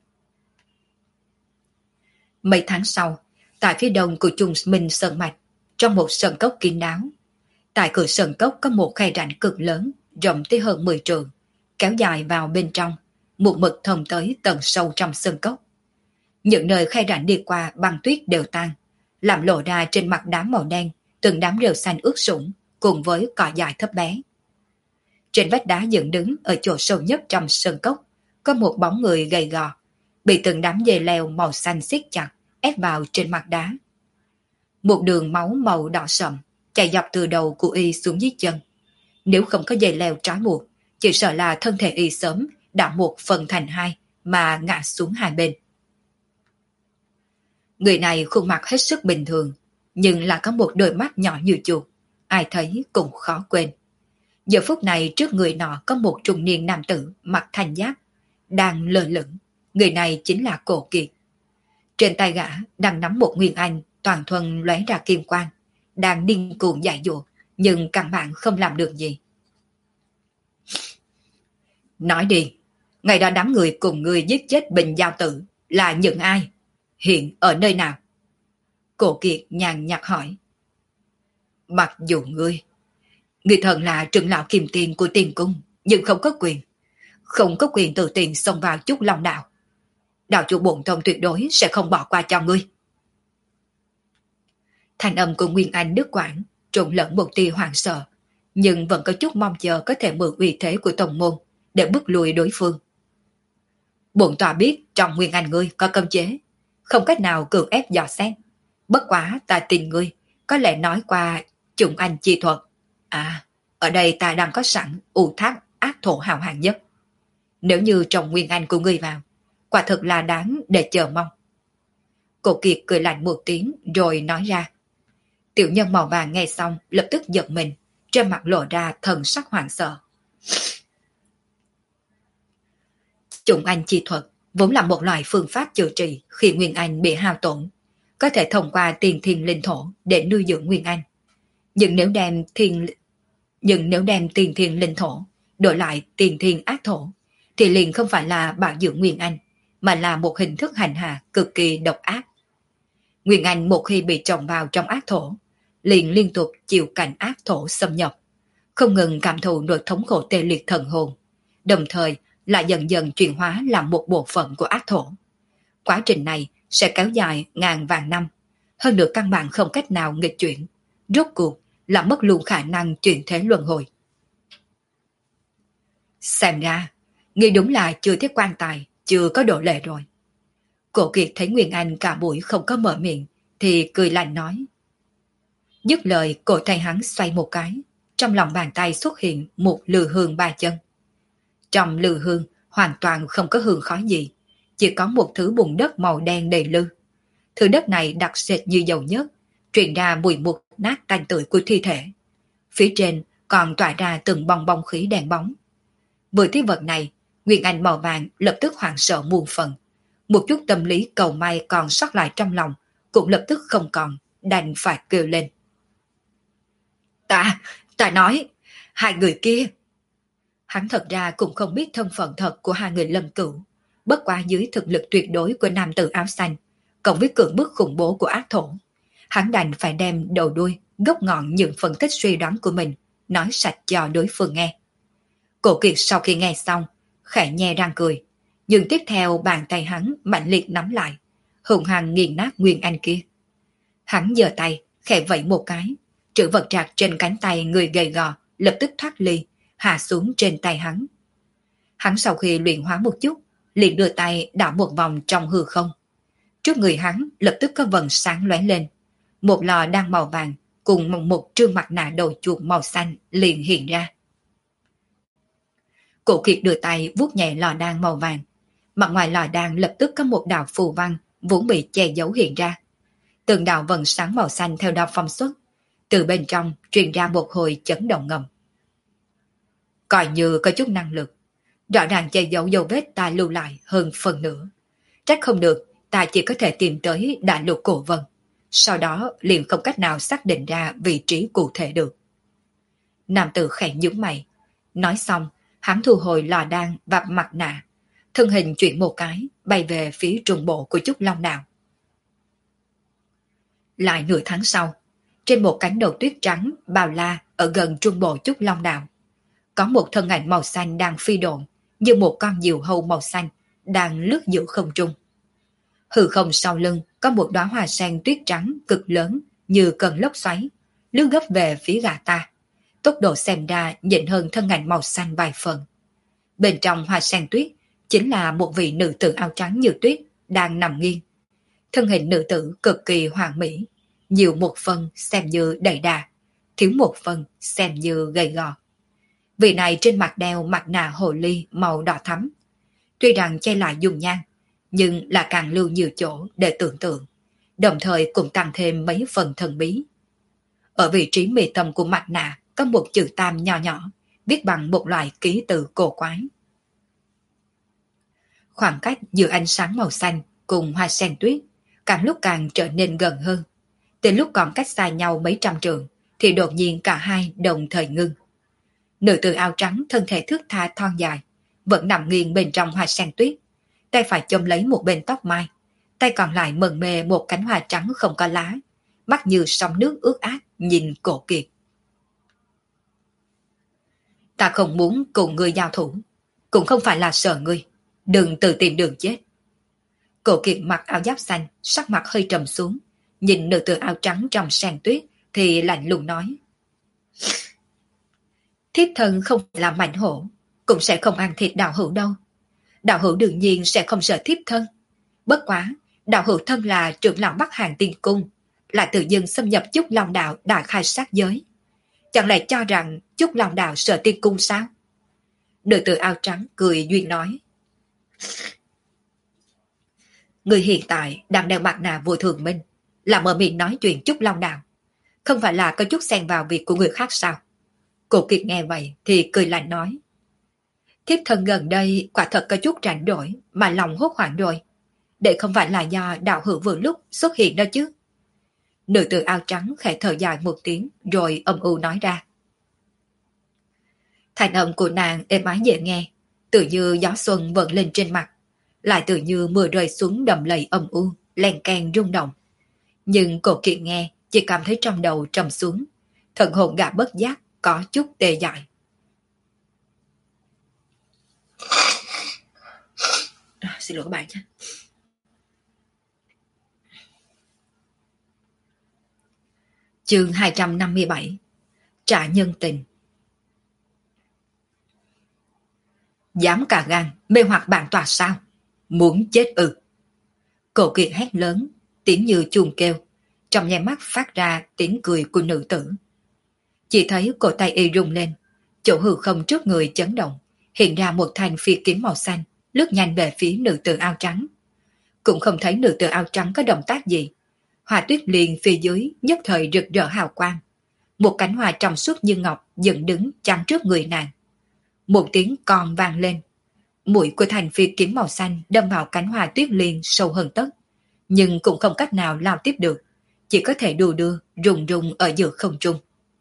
Mấy tháng sau, tại phía đông của Trung Minh Sơn Mạch, trong một sơn cốc kín đáo, tại cửa sơn cốc có một khe rãnh cực lớn, rộng tới hơn 10 trượng, kéo dài vào bên trong, một mực thông tới tận sâu trong sơn cốc. Những nơi khe rãnh đi qua băng tuyết đều tan, làm lộ ra trên mặt đám màu đen từng đám rêu xanh ướt sũng cùng với cỏ dại thấp bé. Trên vách đá dựng đứng ở chỗ sâu nhất trong sơn cốc có một bóng người gầy gò, bị từng đám dây leo màu xanh siết chặt ép vào trên mặt đá. Một đường máu màu đỏ sậm chạy dọc từ đầu của y xuống dưới chân. Nếu không có dây leo trói buộc, chỉ sợ là thân thể y sớm đã một phần thành hai mà ngã xuống hai bên. Người này khuôn mặt hết sức bình thường, nhưng là có một đôi mắt nhỏ như chuột, ai thấy cũng khó quên. Giờ phút này trước người nọ có một trung niên nam tử mặc thành giáp, đang lơ lửng. Người này chính là Cổ Kiệt. Trên tay gã đang nắm một nguyên anh toàn thuần lóe ra kim quang, đang điên cuồng dại dột, nhưng căn bản không làm được gì. Nói đi, ngày đó đám người cùng ngươi giết chết Bình Giao Tử là những ai? Hiện ở nơi nào? Cổ Kiệt nhàn nhạt hỏi. Mặc dù ngươi thần là trưởng lão kim tiền của tiền cung, nhưng không có quyền tự tiền xông vào chút lòng đạo. Đạo chủ bổn tông tuyệt đối sẽ không bỏ qua cho ngươi. Thanh âm của Nguyên Anh Đức Quảng trộn lẫn một tia hoảng sợ, nhưng vẫn có chút mong chờ có thể mượn uy thế của tông môn để bức lùi đối phương. Bổn tọa biết trong Nguyên Anh ngươi có cấm chế, không cách nào cưỡng ép dò xét. Bất quá ta tin ngươi có lẽ nói qua trùng anh chi thuật. À, ở đây ta đang có sẵn u thác ác thổ hào hạng nhất. Nếu như trong Nguyên Anh của ngươi vào, quả thực là đáng để chờ mong. Cổ Kiệt cười lạnh một tiếng rồi nói ra. Tiểu nhân màu vàng nghe xong lập tức giật mình, trên mặt lộ ra thần sắc hoảng sợ. Trùng anh chi thuật vốn là một loại phương pháp chữa trị khi Nguyên Anh bị hao tổn, có thể thông qua tiền thiên linh thổ để nuôi dưỡng Nguyên Anh. Nhưng nếu đem tiền thiên linh thổ đổi lại tiền thiên ác thổ, thì liền không phải là bảo dưỡng Nguyên Anh, mà là một hình thức hành hạ cực kỳ độc ác. Nguyên Anh một khi bị trồng vào trong ác thổ, liền liên tục chịu cảnh ác thổ xâm nhập, không ngừng cảm thụ nỗi thống khổ tê liệt thần hồn, đồng thời lại dần dần chuyển hóa làm một bộ phận của ác thổ. Quá trình này sẽ kéo dài ngàn vạn năm, hơn nữa căn bản không cách nào nghịch chuyển, rốt cuộc là mất luôn khả năng chuyển thế luân hồi. Xem ra, ngươi đúng là chưa thiết quan tài, chưa có độ lệ rồi. Cổ Kiệt thấy Nguyên Anh cả buổi không có mở miệng, thì cười lạnh nói. Dứt lời, cổ tay hắn xoay một cái, trong lòng bàn tay xuất hiện một lư hương ba chân. Trong lư hương hoàn toàn không có hương khói gì, chỉ có một thứ bùn đất màu đen đầy lư. Thứ đất này đặc sệt như dầu nhớt, truyền ra mùi mục nát tanh tưởi của thi thể. Phía trên còn tỏa ra từng bong bong khí đèn bóng. Với thứ vật này, Nguyên Anh màu vàng lập tức hoảng sợ muôn phần. Một chút tâm lý cầu may còn sót lại trong lòng cũng lập tức không còn, đành phải kêu lên. Ta nói, hai người kia. Hắn thật ra cũng không biết thân phận thật của hai người Lâm Cửu, bất quá dưới thực lực tuyệt đối của nam tử áo xanh, cộng với cưỡng bức khủng bố của ác thổ, hắn đành phải đem đầu đuôi, gốc ngọn những phân tích suy đoán của mình, nói sạch cho đối phương nghe. Cổ Kiệt sau khi nghe xong, khẽ nhe răng cười, nhưng tiếp theo bàn tay hắn mạnh liệt nắm lại, hùng hăng nghiền nát Nguyên Anh kia. Hắn giơ tay, khẽ vẫy một cái, trữ vật trạc trên cánh tay người gầy gò lập tức thoát ly, hạ xuống trên tay hắn. Hắn sau khi luyện hóa một chút, liền đưa tay đảo một vòng trong hư không. Trước người hắn lập tức có vầng sáng lóe lên, một lò đan màu vàng cùng một trương mặt nạ đầu chuột màu xanh liền hiện ra. Cổ Kiệt đưa tay vuốt nhẹ lò đan màu vàng, mặt ngoài lò đan lập tức có một đạo phù văn vốn bị che giấu hiện ra. Từng đạo vầng sáng màu xanh theo đó phong xuất, từ bên trong truyền ra một hồi chấn động ngầm. Coi như có chút năng lực, rõ ràng che giấu dấu vết ta lưu lại hơn phần nữa. Trách không được, ta chỉ có thể tìm tới đại lục cổ vân, sau đó liền không cách nào xác định ra vị trí cụ thể được. Nam tử khẽ nhướng mày, nói xong, hắn thu hồi lò đan và mặt nạ, thân hình chuyển một cái, bay về phía trung bộ của Trúc Long Đảo. Lại nửa tháng sau, trên một cánh đồng tuyết trắng bao la ở gần trung bộ Trúc Long Đảo, có một thân ảnh màu xanh đang phi độn, như một con diều hâu màu xanh đang lướt giữa không trung. Hư không sau lưng có một đóa hoa sen tuyết trắng cực lớn như cơn lốc xoáy, lướt gấp về phía gã ta. Tốc độ xem ra nhỉnh hơn thân ảnh màu xanh vài phần. Bên trong hoa sen tuyết chính là một vị nữ tử áo trắng như tuyết đang nằm nghiêng. Thân hình nữ tử cực kỳ hoàn mỹ, nhiều một phần xem như đầy đà, thiếu một phần xem như gầy gò. Vị này trên mặt đeo mặt nạ hồ ly màu đỏ thắm. Tuy rằng che lại dung nhan, nhưng là càng lưu nhiều chỗ để tưởng tượng, đồng thời cũng tăng thêm mấy phần thần bí. Ở vị trí mi tâm của mặt nạ có một chữ tam nhỏ nhỏ, viết bằng một loại ký tự cổ quái. Khoảng cách giữa ánh sáng màu xanh cùng hoa sen tuyết càng lúc càng trở nên gần hơn. Từ lúc còn cách xa nhau mấy trăm trượng thì đột nhiên cả hai đồng thời ngưng. Nữ tử áo trắng thân thể thướt tha thon dài, vẫn nằm nghiêng bên trong hoa sen tuyết, tay phải chôm lấy một bên tóc mai, tay còn lại mần mê một cánh hoa trắng không có lá, mắt như sóng nước ướt át nhìn Cổ Kiệt. Ta không muốn cùng ngươi giao thủ, cũng không phải là sợ ngươi, đừng tự tìm đường chết. Cổ Kiệt mặc áo giáp xanh, sắc mặt hơi trầm xuống, nhìn nữ tử áo trắng trong sen tuyết thì lạnh lùng nói: thiếp thân không là mảnh hổ, cũng sẽ không ăn thịt đạo hữu đâu. Đạo hữu đương nhiên sẽ không sợ thiếp thân. Bất quá, đạo hữu thân là trưởng lão Bắc Hàng Tiên Cung, lại tự dưng xâm nhập Chúc Long Đạo đại khai sát giới. Chẳng lẽ cho rằng Chúc Long Đạo sợ Tiên Cung sao? Nữ tử áo trắng cười duyên nói: người hiện tại đang đeo mặt nạ vô thường minh, làm ở miệng nói chuyện Chúc Long Đạo, không phải là có chút xen vào việc của người khác sao? Cổ Kiệt nghe vậy thì cười lạnh nói: thiếp thân gần đây quả thật có chút rảnh rỗi mà lòng hốt hoảng rồi, để không phải là do đạo hữu vừa lúc xuất hiện đó chứ. Nữ tử áo trắng khẽ thở dài một tiếng rồi âm u nói ra. Thanh âm của nàng êm ái dễ nghe, tự như gió xuân vần lên trên mặt, lại tự như mưa rơi xuống đầm lầy âm u, len keng rung động. Nhưng Cổ Kiệt nghe chỉ cảm thấy trong đầu trầm xuống, thần hồn gã bất giác có chút tê dại. Xin lỗi các bạn nhé. Chương 257 Trả nhân tình. Dám cả gan mê hoặc bản tòa sao? Muốn chết ư? Cổ Kiệt hét lớn, tiếng như chuông kêu, trong nháy mắt phát ra tiếng cười của nữ tử. Chỉ thấy cổ tay y rung lên, chỗ hư không trước người chấn động, hiện ra một thanh phi kiếm màu xanh, lướt nhanh về phía nữ tử áo trắng. Cũng không thấy nữ tử áo trắng có động tác gì. Hoa tuyết liền phía dưới nhất thời rực rỡ hào quang. Một cánh hoa trong suốt như ngọc dựng đứng chắn trước người nàng. Một tiếng còn vang lên. Mũi của thanh phi kiếm màu xanh đâm vào cánh hoa tuyết liên sâu hơn tấc, nhưng cũng không cách nào lao tiếp được, chỉ có thể đù đưa, rùng rùng ở giữa không trung.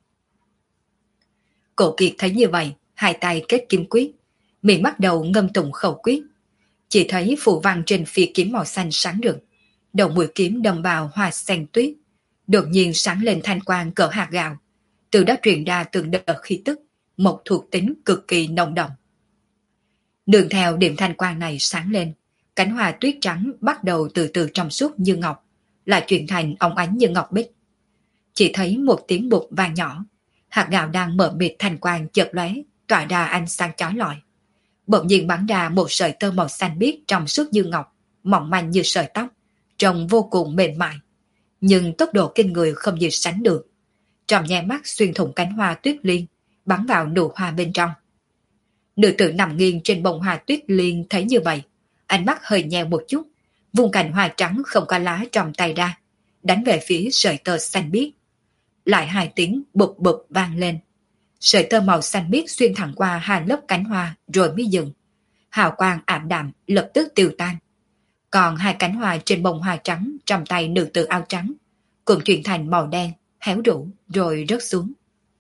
Cổ Kiệt thấy như vậy, hai tay kết kim quyết, miệng bắt đầu ngâm tụng khẩu quyết. Chỉ thấy phù văn trên phi kiếm màu xanh sáng rực, đầu mũi kiếm đâm vào hoa sen tuyết, đột nhiên sáng lên thanh quang cỡ hạt gạo, từ đó truyền ra từng đợt khí tức, một thuộc tính cực kỳ nồng đậm. Đường theo điểm thanh quang này sáng lên, cánh hoa tuyết trắng bắt đầu từ từ trong suốt như ngọc, lại chuyển thành óng ánh như ngọc bích. Chỉ thấy một tiếng bụt vang nhỏ, hạt gạo đang mở mịt thanh quang chợt lóe, tỏa ra ánh sáng chói lọi. Bỗng nhiên bắn ra một sợi tơ màu xanh biếc trong suốt như ngọc, mỏng manh như sợi tóc, trông vô cùng mềm mại, nhưng tốc độ kinh người không gì sánh được. Trong nháy mắt xuyên thủng cánh hoa tuyết liên, bắn vào nụ hoa bên trong. Nữ tử nằm nghiêng trên bông hoa tuyết liên thấy như vậy, ánh mắt hơi nheo một chút, vung cành hoa trắng không có lá trong tay ra, đánh về phía sợi tơ xanh biếc. Lại hai tiếng bụp bụp vang lên. Sợi tơ màu xanh biếc xuyên thẳng qua hai lớp cánh hoa rồi mới dừng. Hào quang ảm đạm lập tức tiêu tan. Còn hai cánh hoa trên bông hoa trắng trong tay nữ tử áo trắng cũng chuyển thành màu đen, héo rũ rồi rớt xuống.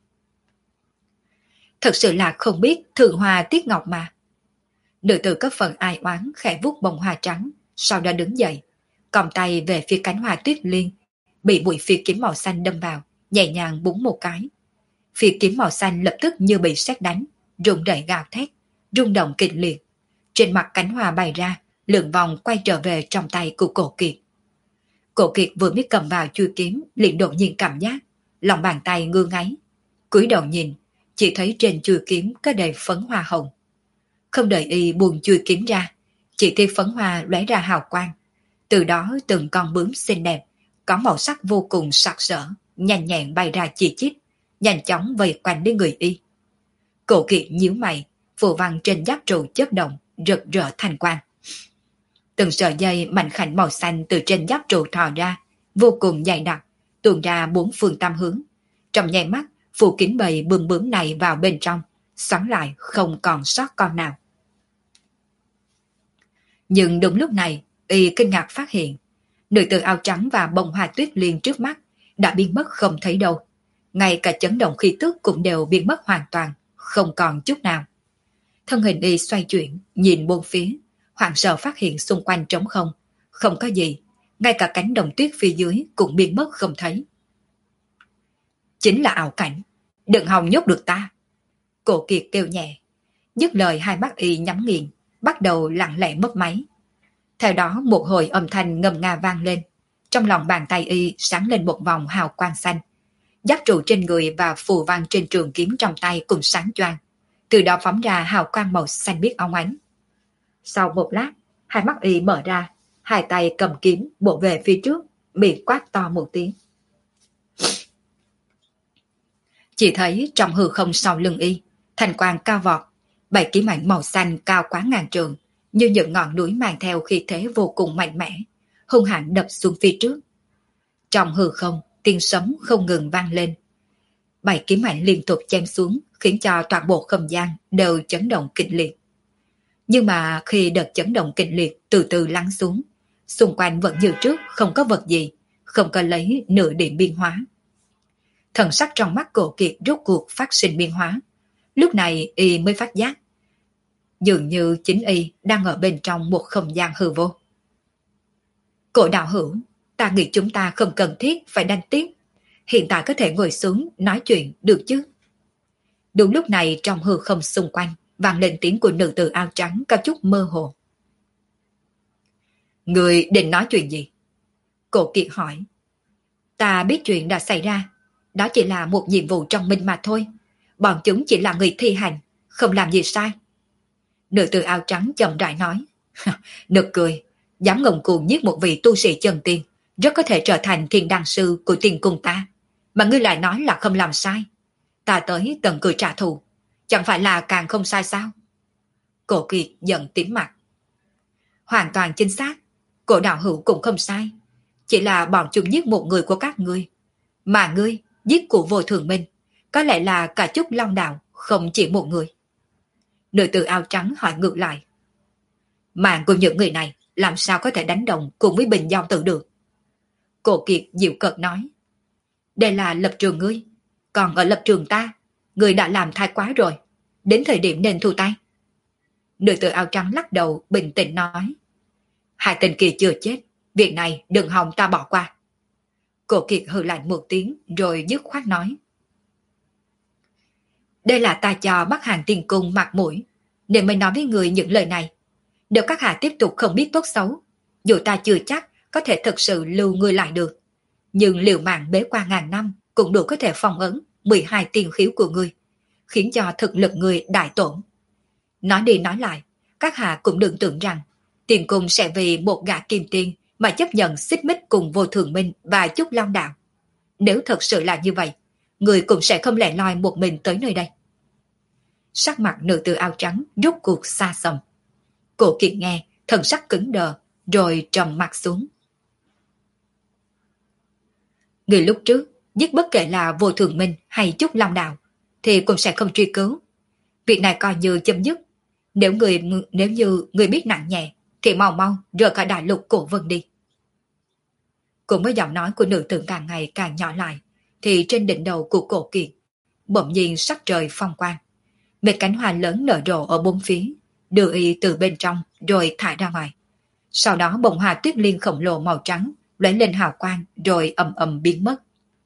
Thật sự là không biết thượng hoa tiết ngọc mà. Nữ tử có phần ai oán khẽ vuốt bông hoa trắng, sau đó đứng dậy, còng tay về phía cánh hoa tuyết liên, bị bụi phi kiếm màu xanh đâm vào, nhẹ nhàng búng một cái. Phi kiếm màu xanh lập tức như bị sét đánh, rung rẩy gào thét, rung động kịch liệt. Trên mặt cánh hoa bay ra, lượn vòng quay trở về trong tay của Cổ Kiệt. Cổ Kiệt vừa mới cầm vào chui kiếm, liền đột nhiên cảm giác lòng bàn tay ngứa ngáy, cúi đầu nhìn, chỉ thấy trên chui kiếm có đầy phấn hoa hồng. Không đợi y buông chui kiếm ra, chỉ thấy phấn hoa lóe ra hào quang, từ đó từng con bướm xinh đẹp, có màu sắc vô cùng sặc sỡ, nhanh nhẹn bay ra chi chít, nhanh chóng vây quanh đến người y. Cổ Kiệt nhíu mày, phù văn trên giáp trụ chớp động, rực rỡ thành quang. Từng sợi dây mảnh khảnh màu xanh từ trên giáp trụ thò ra, vô cùng dày đặc, tuôn ra bốn phương tam hướng. Trong nháy mắt, phủ kín bầy bướm bướm này vào bên trong, xoắn lại không còn sót con nào. Nhưng đúng lúc này, y kinh ngạc phát hiện, nữ tử áo trắng và bông hoa tuyết liên trước mắt đã biến mất không thấy đâu. Ngay cả chấn động khí tức cũng đều biến mất hoàn toàn, không còn chút nào. Thân hình y xoay chuyển, nhìn bốn phía, hoảng sợ phát hiện xung quanh trống không, không có gì, ngay cả cánh đồng tuyết phía dưới cũng biến mất không thấy. Chính là ảo cảnh, đừng hòng nhốt được ta. Cổ Kiệt kêu nhẹ, dứt lời hai mắt y nhắm nghiền, bắt đầu lặng lẽ mất máy. Theo đó một hồi âm thanh ngầm nga vang lên, trong lòng bàn tay y sáng lên một vòng hào quang xanh. Giáp trụ trên người và phù văn trên trường kiếm trong tay cùng sáng choang, từ đó phóng ra hào quang màu xanh biếc óng ánh. Sau một lát, hai mắt y mở ra, hai tay cầm kiếm bổ về phía trước, miệng quát to một tiếng. Chỉ thấy trong hư không sau lưng y, thành quang cao vọt, 7 kiếm ảnh màu xanh cao quá ngàn trường, như những ngọn núi mang theo khí thế vô cùng mạnh mẽ, hung hãn đập xuống phía trước. Trong hư không, tiếng sấm không ngừng vang lên. 7 kiếm ảnh liên tục chém xuống, khiến cho toàn bộ không gian đều chấn động kịch liệt. Nhưng mà khi đợt chấn động kịch liệt từ từ lắng xuống, xung quanh vẫn như trước, không có vật gì, không có lấy nửa điểm biến hóa. Thần sắc trong mắt Cổ Kiệt rốt cuộc phát sinh biến hóa. Lúc này y mới phát giác, dường như chính y đang ở bên trong một không gian hư vô. Cổ đạo hữu, ta nghĩ chúng ta không cần thiết phải đánh tiếp, hiện tại có thể ngồi xuống nói chuyện được chứ? Đúng lúc này trong hư không xung quanh vang lên tiếng của nữ tử áo trắng có chút mơ hồ. Người định nói chuyện gì? Cổ Kiệt hỏi. Ta biết chuyện đã xảy ra, đó chỉ là một nhiệm vụ trong mình mà thôi. Bọn chúng chỉ là người thi hành, không làm gì sai. Nữ tử áo trắng chậm rãi nói. Nực cười, dám ngông cuồng giết một vị tu sĩ chân tiên, rất có thể trở thành thiên đăng sư của tiên cung ta. Mà ngươi lại nói là không làm sai. Ta tới tận cửa trả thù, chẳng phải là càng không sai sao? Cổ Kiệt giận tím mặt. Hoàn toàn chính xác, cổ đạo hữu cũng không sai. Chỉ là bọn chúng giết một người của các ngươi. Mà ngươi giết của Vô Thường Minh, có lẽ là cả Trúc Long Đạo, không chỉ một người. Nữ tử áo trắng hỏi ngược lại. Mạng của những người này làm sao có thể đánh đồng cùng với Bình Giao Tử được? Cổ Kiệt dịu cợt nói. Đây là lập trường ngươi, còn ở lập trường ta, ngươi đã làm thái quá rồi, đến thời điểm nên thu tay. Nữ tử áo trắng lắc đầu bình tĩnh nói. Hai tên kia chưa chết, việc này đừng hòng ta bỏ qua. Cổ Kiệt hừ lạnh một tiếng rồi dứt khoát nói. Đây là ta cho Bắc Hàng Tiên Cung mặt mũi, nên mới nói với người những lời này. Nếu các hạ tiếp tục không biết tốt xấu, dù ta chưa chắc có thể thực sự lưu người lại được, nhưng liều mạng bế qua ngàn năm cũng đủ có thể phong ấn 12 tiên khiếu của ngươi, khiến cho thực lực ngươi đại tổn. Nói đi nói lại, các hạ cũng đừng tưởng rằng Tiên Cung sẽ vì một gã kim tiên mà chấp nhận xích mích cùng Vô Thường Minh và Trúc Long Đạo. Nếu thật sự là như vậy, người cũng sẽ không lẻ loi một mình tới nơi đây. Sắc mặt nữ tử áo trắng rốt cuộc xa xăm. Cổ Kiệt nghe, thần sắc cứng đờ, rồi trầm mặt xuống. Người lúc trước, giết bất kể là Vô Thường Minh hay Trúc Long Đạo, thì cũng sẽ không truy cứu. Việc này coi như chấm dứt. Nếu như người biết nặng nhẹ, thì mau mau rời khỏi đại lục Cổ Vân đi. Cùng với giọng nói của nữ tử càng ngày càng nhỏ lại, thì trên đỉnh đầu của Cổ Kiệt bỗng nhiên sắc trời phong quang. Một cánh hoa lớn nở rộ ở bốn phía, đưa y từ bên trong rồi thải ra ngoài. Sau đó bông hoa tuyết liên khổng lồ màu trắng lóe lên hào quang rồi ầm ầm biến mất.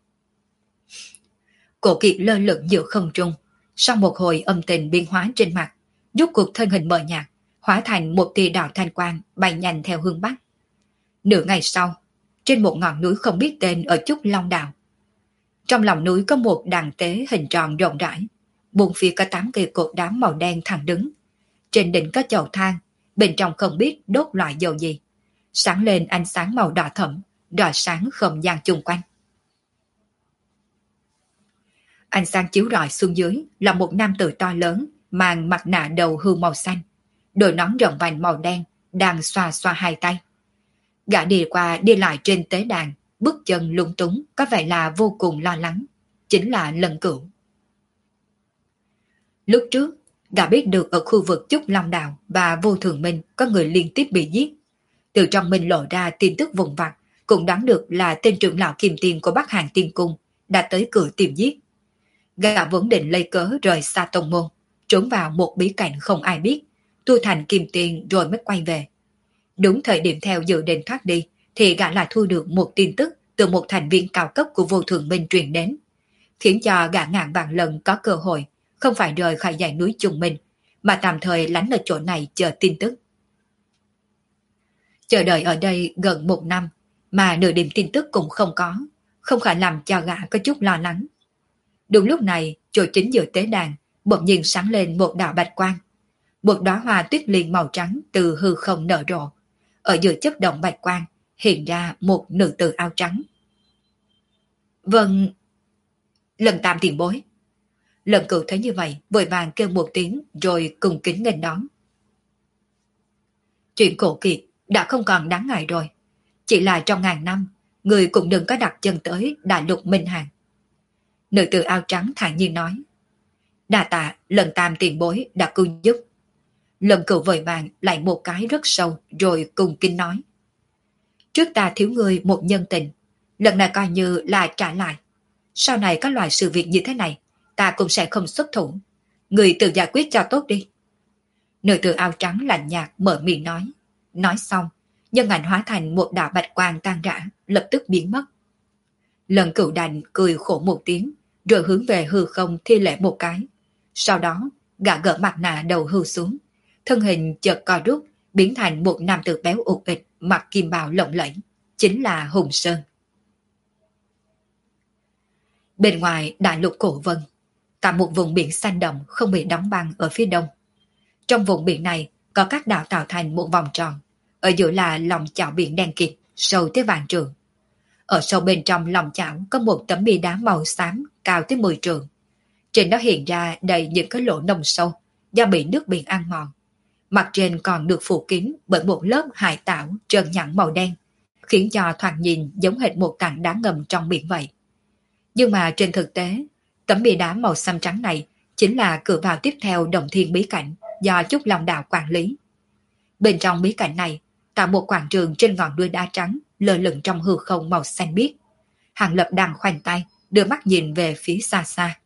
Cổ Kiệt lơ lửng giữa không trung, sau một hồi âm tình biến hóa trên mặt, rốt cuộc thân hình mờ nhạt, hóa thành một tia đạo thanh quang bay nhanh theo hướng bắc. Nửa ngày sau, trên một ngọn núi không biết tên ở Trúc Long Đạo. Trong lòng núi có một đàn tế hình tròn rộng rãi, bốn phía có 8 cây cột đá màu đen thẳng đứng. Trên đỉnh có chậu than, bên trong không biết đốt loại dầu gì. Sáng lên ánh sáng màu đỏ thẫm, rọi sáng không gian chung quanh. Ánh sáng chiếu rọi xuống dưới là một nam tử to lớn, mang mặt nạ đầu hươu màu xanh, đội nón rộng vành màu đen, đang xoa xoa hai tay. Gã đi qua đi lại trên tế đàn, bước chân lung túng, có vẻ là vô cùng lo lắng. Chính là Lân Cửu. Lúc trước, gã biết được ở khu vực Trúc Long Đào và Vô Thường Minh có người liên tiếp bị giết. Từ trong mình lộ ra tin tức vùng vặt, cũng đoán được là tên trưởng lão Kim Tiên của Bắc Hàng Tiên Cung đã tới cửa tìm giết. Gã vốn định lấy cớ rời xa tông môn, trốn vào một bí cảnh không ai biết, tu thành Kim Tiên rồi mới quay về. Đúng thời điểm theo dự định thoát đi, thì gã lại thu được một tin tức từ một thành viên cao cấp của Vô Thường Minh truyền đến, khiến cho gã ngàn vạn lần có cơ hội không phải rời khỏi dãy núi Trung Minh, mà tạm thời lánh ở chỗ này chờ tin tức. Chờ đợi ở đây gần một năm, mà nửa điểm tin tức cũng không khỏi làm cho gã có chút lo lắng. Đúng lúc này, chỗ chính giữa tế đàn, bỗng nhiên sáng lên một đạo bạch quang. Một đóa hoa tuyết liên màu trắng từ hư không nở rộ. Ở giữa chớp động bạch quang, hiện ra một nữ tử áo trắng. Vâng, Lần Tam tiền bối. Lần Cửu thấy như vậy, vội vàng kêu một tiếng rồi cùng kính nghênh đón. Chuyện cổ kiệt đã không còn đáng ngại rồi. Chỉ là trong ngàn năm, người cũng đừng có đặt chân tới đại lục Minh Hàng. Nữ tử áo trắng thản nhiên nói. Đa tạ Lần Tam tiền bối đã cứu giúp. Lần Cửu vội vàng lại một cái rất sâu rồi cùng kính nói. Trước ta thiếu người một nhân tình, lần này coi như là trả lại. Sau này các loại sự việc như thế này, ta cũng sẽ không xuất thủ. Người tự giải quyết cho tốt đi. Nữ tử áo trắng lạnh nhạt mở miệng nói. Nói xong, nhân ảnh hóa thành một đạo bạch quang tan rã, lập tức biến mất. Lần Cửu đành cười khổ một tiếng, rồi hướng về hư không thi lễ một cái. Sau đó, gã gỡ mặt nạ đầu hư xuống, thân hình chợt co rút, biến thành một nam tử béo ụt ịch, mặc kim bào lộng lẫy, chính là Hùng Sơn. Bên ngoài đại lục Cổ Vân, cả một vùng biển xanh đậm không bị đóng băng ở phía đông. Trong vùng biển này có các đảo tạo thành một vòng tròn, ở giữa là lòng chảo biển đen kịt, sâu tới vạn trượng. Ở sâu bên trong lòng chảo có một tấm bia đá màu xám cao tới 10 trượng. Trên đó hiện ra đầy những cái lỗ nông sâu do bị nước biển ăn mòn. Mặt trên còn được phủ kín bởi một lớp hải tảo trơn nhẵn màu đen, khiến cho thoạt nhìn giống hệt một tảng đá ngầm trong biển vậy. Nhưng mà trên thực tế, tấm bia đá màu xám trắng này chính là cửa vào tiếp theo Đồng Thiên bí cảnh do Trúc Long Đạo quản lý. Bên trong bí cảnh này, tạo một quảng trường trên ngọn núi đá trắng lơ lửng trong hư không màu xanh biếc. Hàng Lập đang khoanh tay, đưa mắt nhìn về phía xa xa.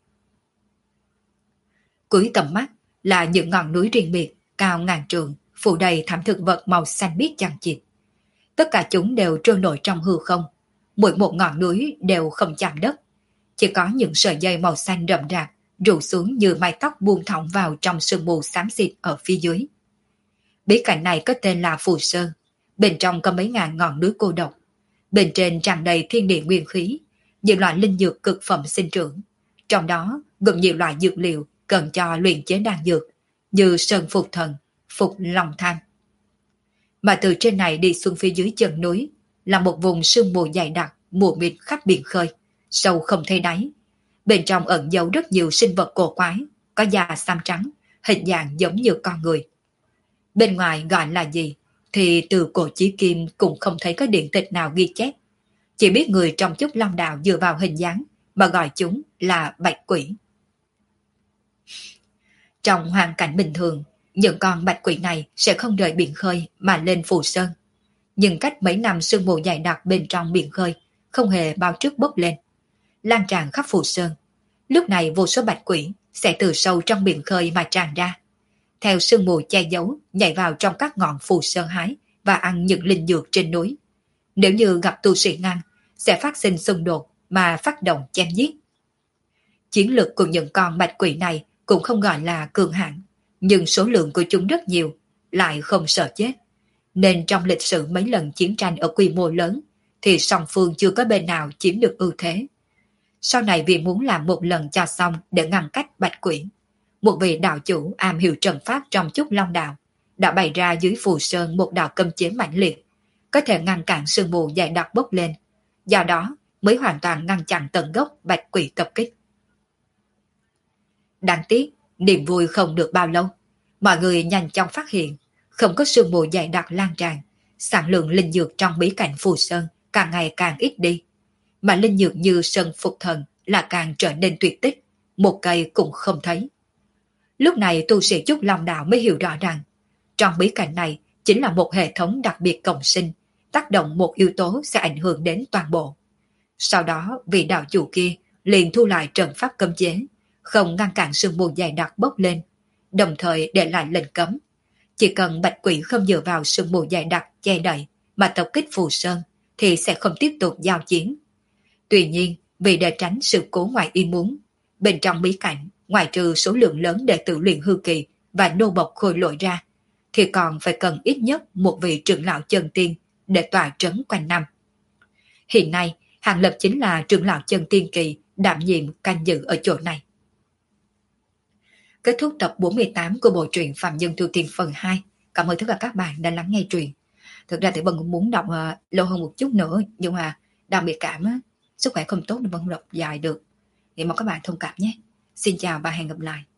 Cuối tầm mắt là những ngọn núi riêng biệt, cao ngàn trượng, phủ đầy thảm thực vật màu xanh biếc chằng chịt. Tất cả chúng đều trôi nổi trong hư không, mỗi một ngọn núi đều không chạm đất. Chỉ có những sợi dây màu xanh rậm rạp rủ xuống như mái tóc buông thõng vào trong sương mù xám xịt ở phía dưới. Bí cảnh này có tên là Phù Sơn, bên trong có mấy ngàn ngọn núi cô độc. Bên trên tràn đầy thiên địa nguyên khí, nhiều loại linh dược cực phẩm sinh trưởng. Trong đó gồm nhiều loại dược liệu cần cho luyện chế đan dược, như sơn phục thần, phục lòng tham. Mà từ trên này đi xuống phía dưới chân núi là một vùng sương mù dày đặc, mù mịt khắp biển khơi, sâu không thấy đáy. Bên trong ẩn giấu rất nhiều sinh vật cổ quái, có da xám trắng, hình dạng giống như con người. Bên ngoài gọi là gì thì từ cổ chí kim cũng không thấy có điện tịch nào ghi chép. Chỉ biết người trong Trúc Long Đạo dựa vào hình dáng mà gọi chúng là bạch quỷ. Trong hoàn cảnh bình thường, những con bạch quỷ này sẽ không rời biển khơi mà lên Phù Sơn. Nhưng cách mấy năm sương mù dày đặc bên trong biển khơi không hề bao trước bốc lên, lan tràn khắp Phù Sơn. Lúc này vô số bạch quỷ sẽ từ sâu trong biển khơi mà tràn ra, theo sương mù che giấu nhảy vào trong các ngọn Phù Sơn hái và ăn những linh dược trên núi. Nếu như gặp tu sĩ ngăn, sẽ phát sinh xung đột mà phát động chém giết. Chiến lược của những con bạch quỷ này cũng không gọi là cường hãn, nhưng số lượng của chúng rất nhiều, lại không sợ chết. Nên trong lịch sử mấy lần chiến tranh ở quy mô lớn, thì song phương chưa có bên nào chiếm được ưu thế. Sau này vì muốn làm một lần cho xong để ngăn cách bạch quỷ, một vị đạo chủ am hiểu trận pháp trong Trúc Long Đạo đã bày ra dưới Phù Sơn một đạo cấm chế mãnh liệt, có thể ngăn cản sương mù dày đặc bốc lên, do đó mới hoàn toàn ngăn chặn tận gốc bạch quỷ tập kích. Đáng tiếc, niềm vui không được bao lâu, mọi người nhanh chóng phát hiện không có sương mù dày đặc lan tràn, sản lượng linh dược trong bí cảnh Phù Sơn càng ngày càng ít đi, mà linh dược như sơn phục thần là càng trở nên tuyệt tích, một cây cũng không thấy. Lúc này tu sĩ Trúc Long Đạo mới hiểu rõ rằng trong bí cảnh này chính là một hệ thống đặc biệt cộng sinh, tác động một yếu tố sẽ ảnh hưởng đến toàn bộ. Sau đó vị đạo chủ kia liền thu lại trận pháp cấm chế, không ngăn cản sương mù dày đặc bốc lên, đồng thời để lại lệnh cấm. Chỉ cần Bạch Quỷ không dựa vào sương mù dày đặc che đậy mà tập kích Phù Sơn thì sẽ không tiếp tục giao chiến. Tuy nhiên, vì để tránh sự cố ngoài ý muốn, bên trong bí cảnh, ngoài trừ số lượng lớn đệ tử luyện hư kỳ và nô bộc khôi lỗi ra, thì còn phải cần ít nhất một vị trưởng lão chân tiên để tỏa trấn quanh năm. Hiện nay, Hàng Lập chính là trưởng lão chân tiên kỳ đảm nhiệm canh giữ ở chỗ này. Kết thúc tập 48 của bộ truyện Phạm Nhân Tu Tiên phần 2. Cảm ơn tất cả các bạn đã lắng nghe truyện. Thực ra thì Vân cũng muốn đọc lâu hơn một chút nữa, nhưng mà đang bị cảm sức khỏe không tốt nên Vân không đọc dài được. Thì mong các bạn thông cảm nhé. Xin chào và hẹn gặp lại.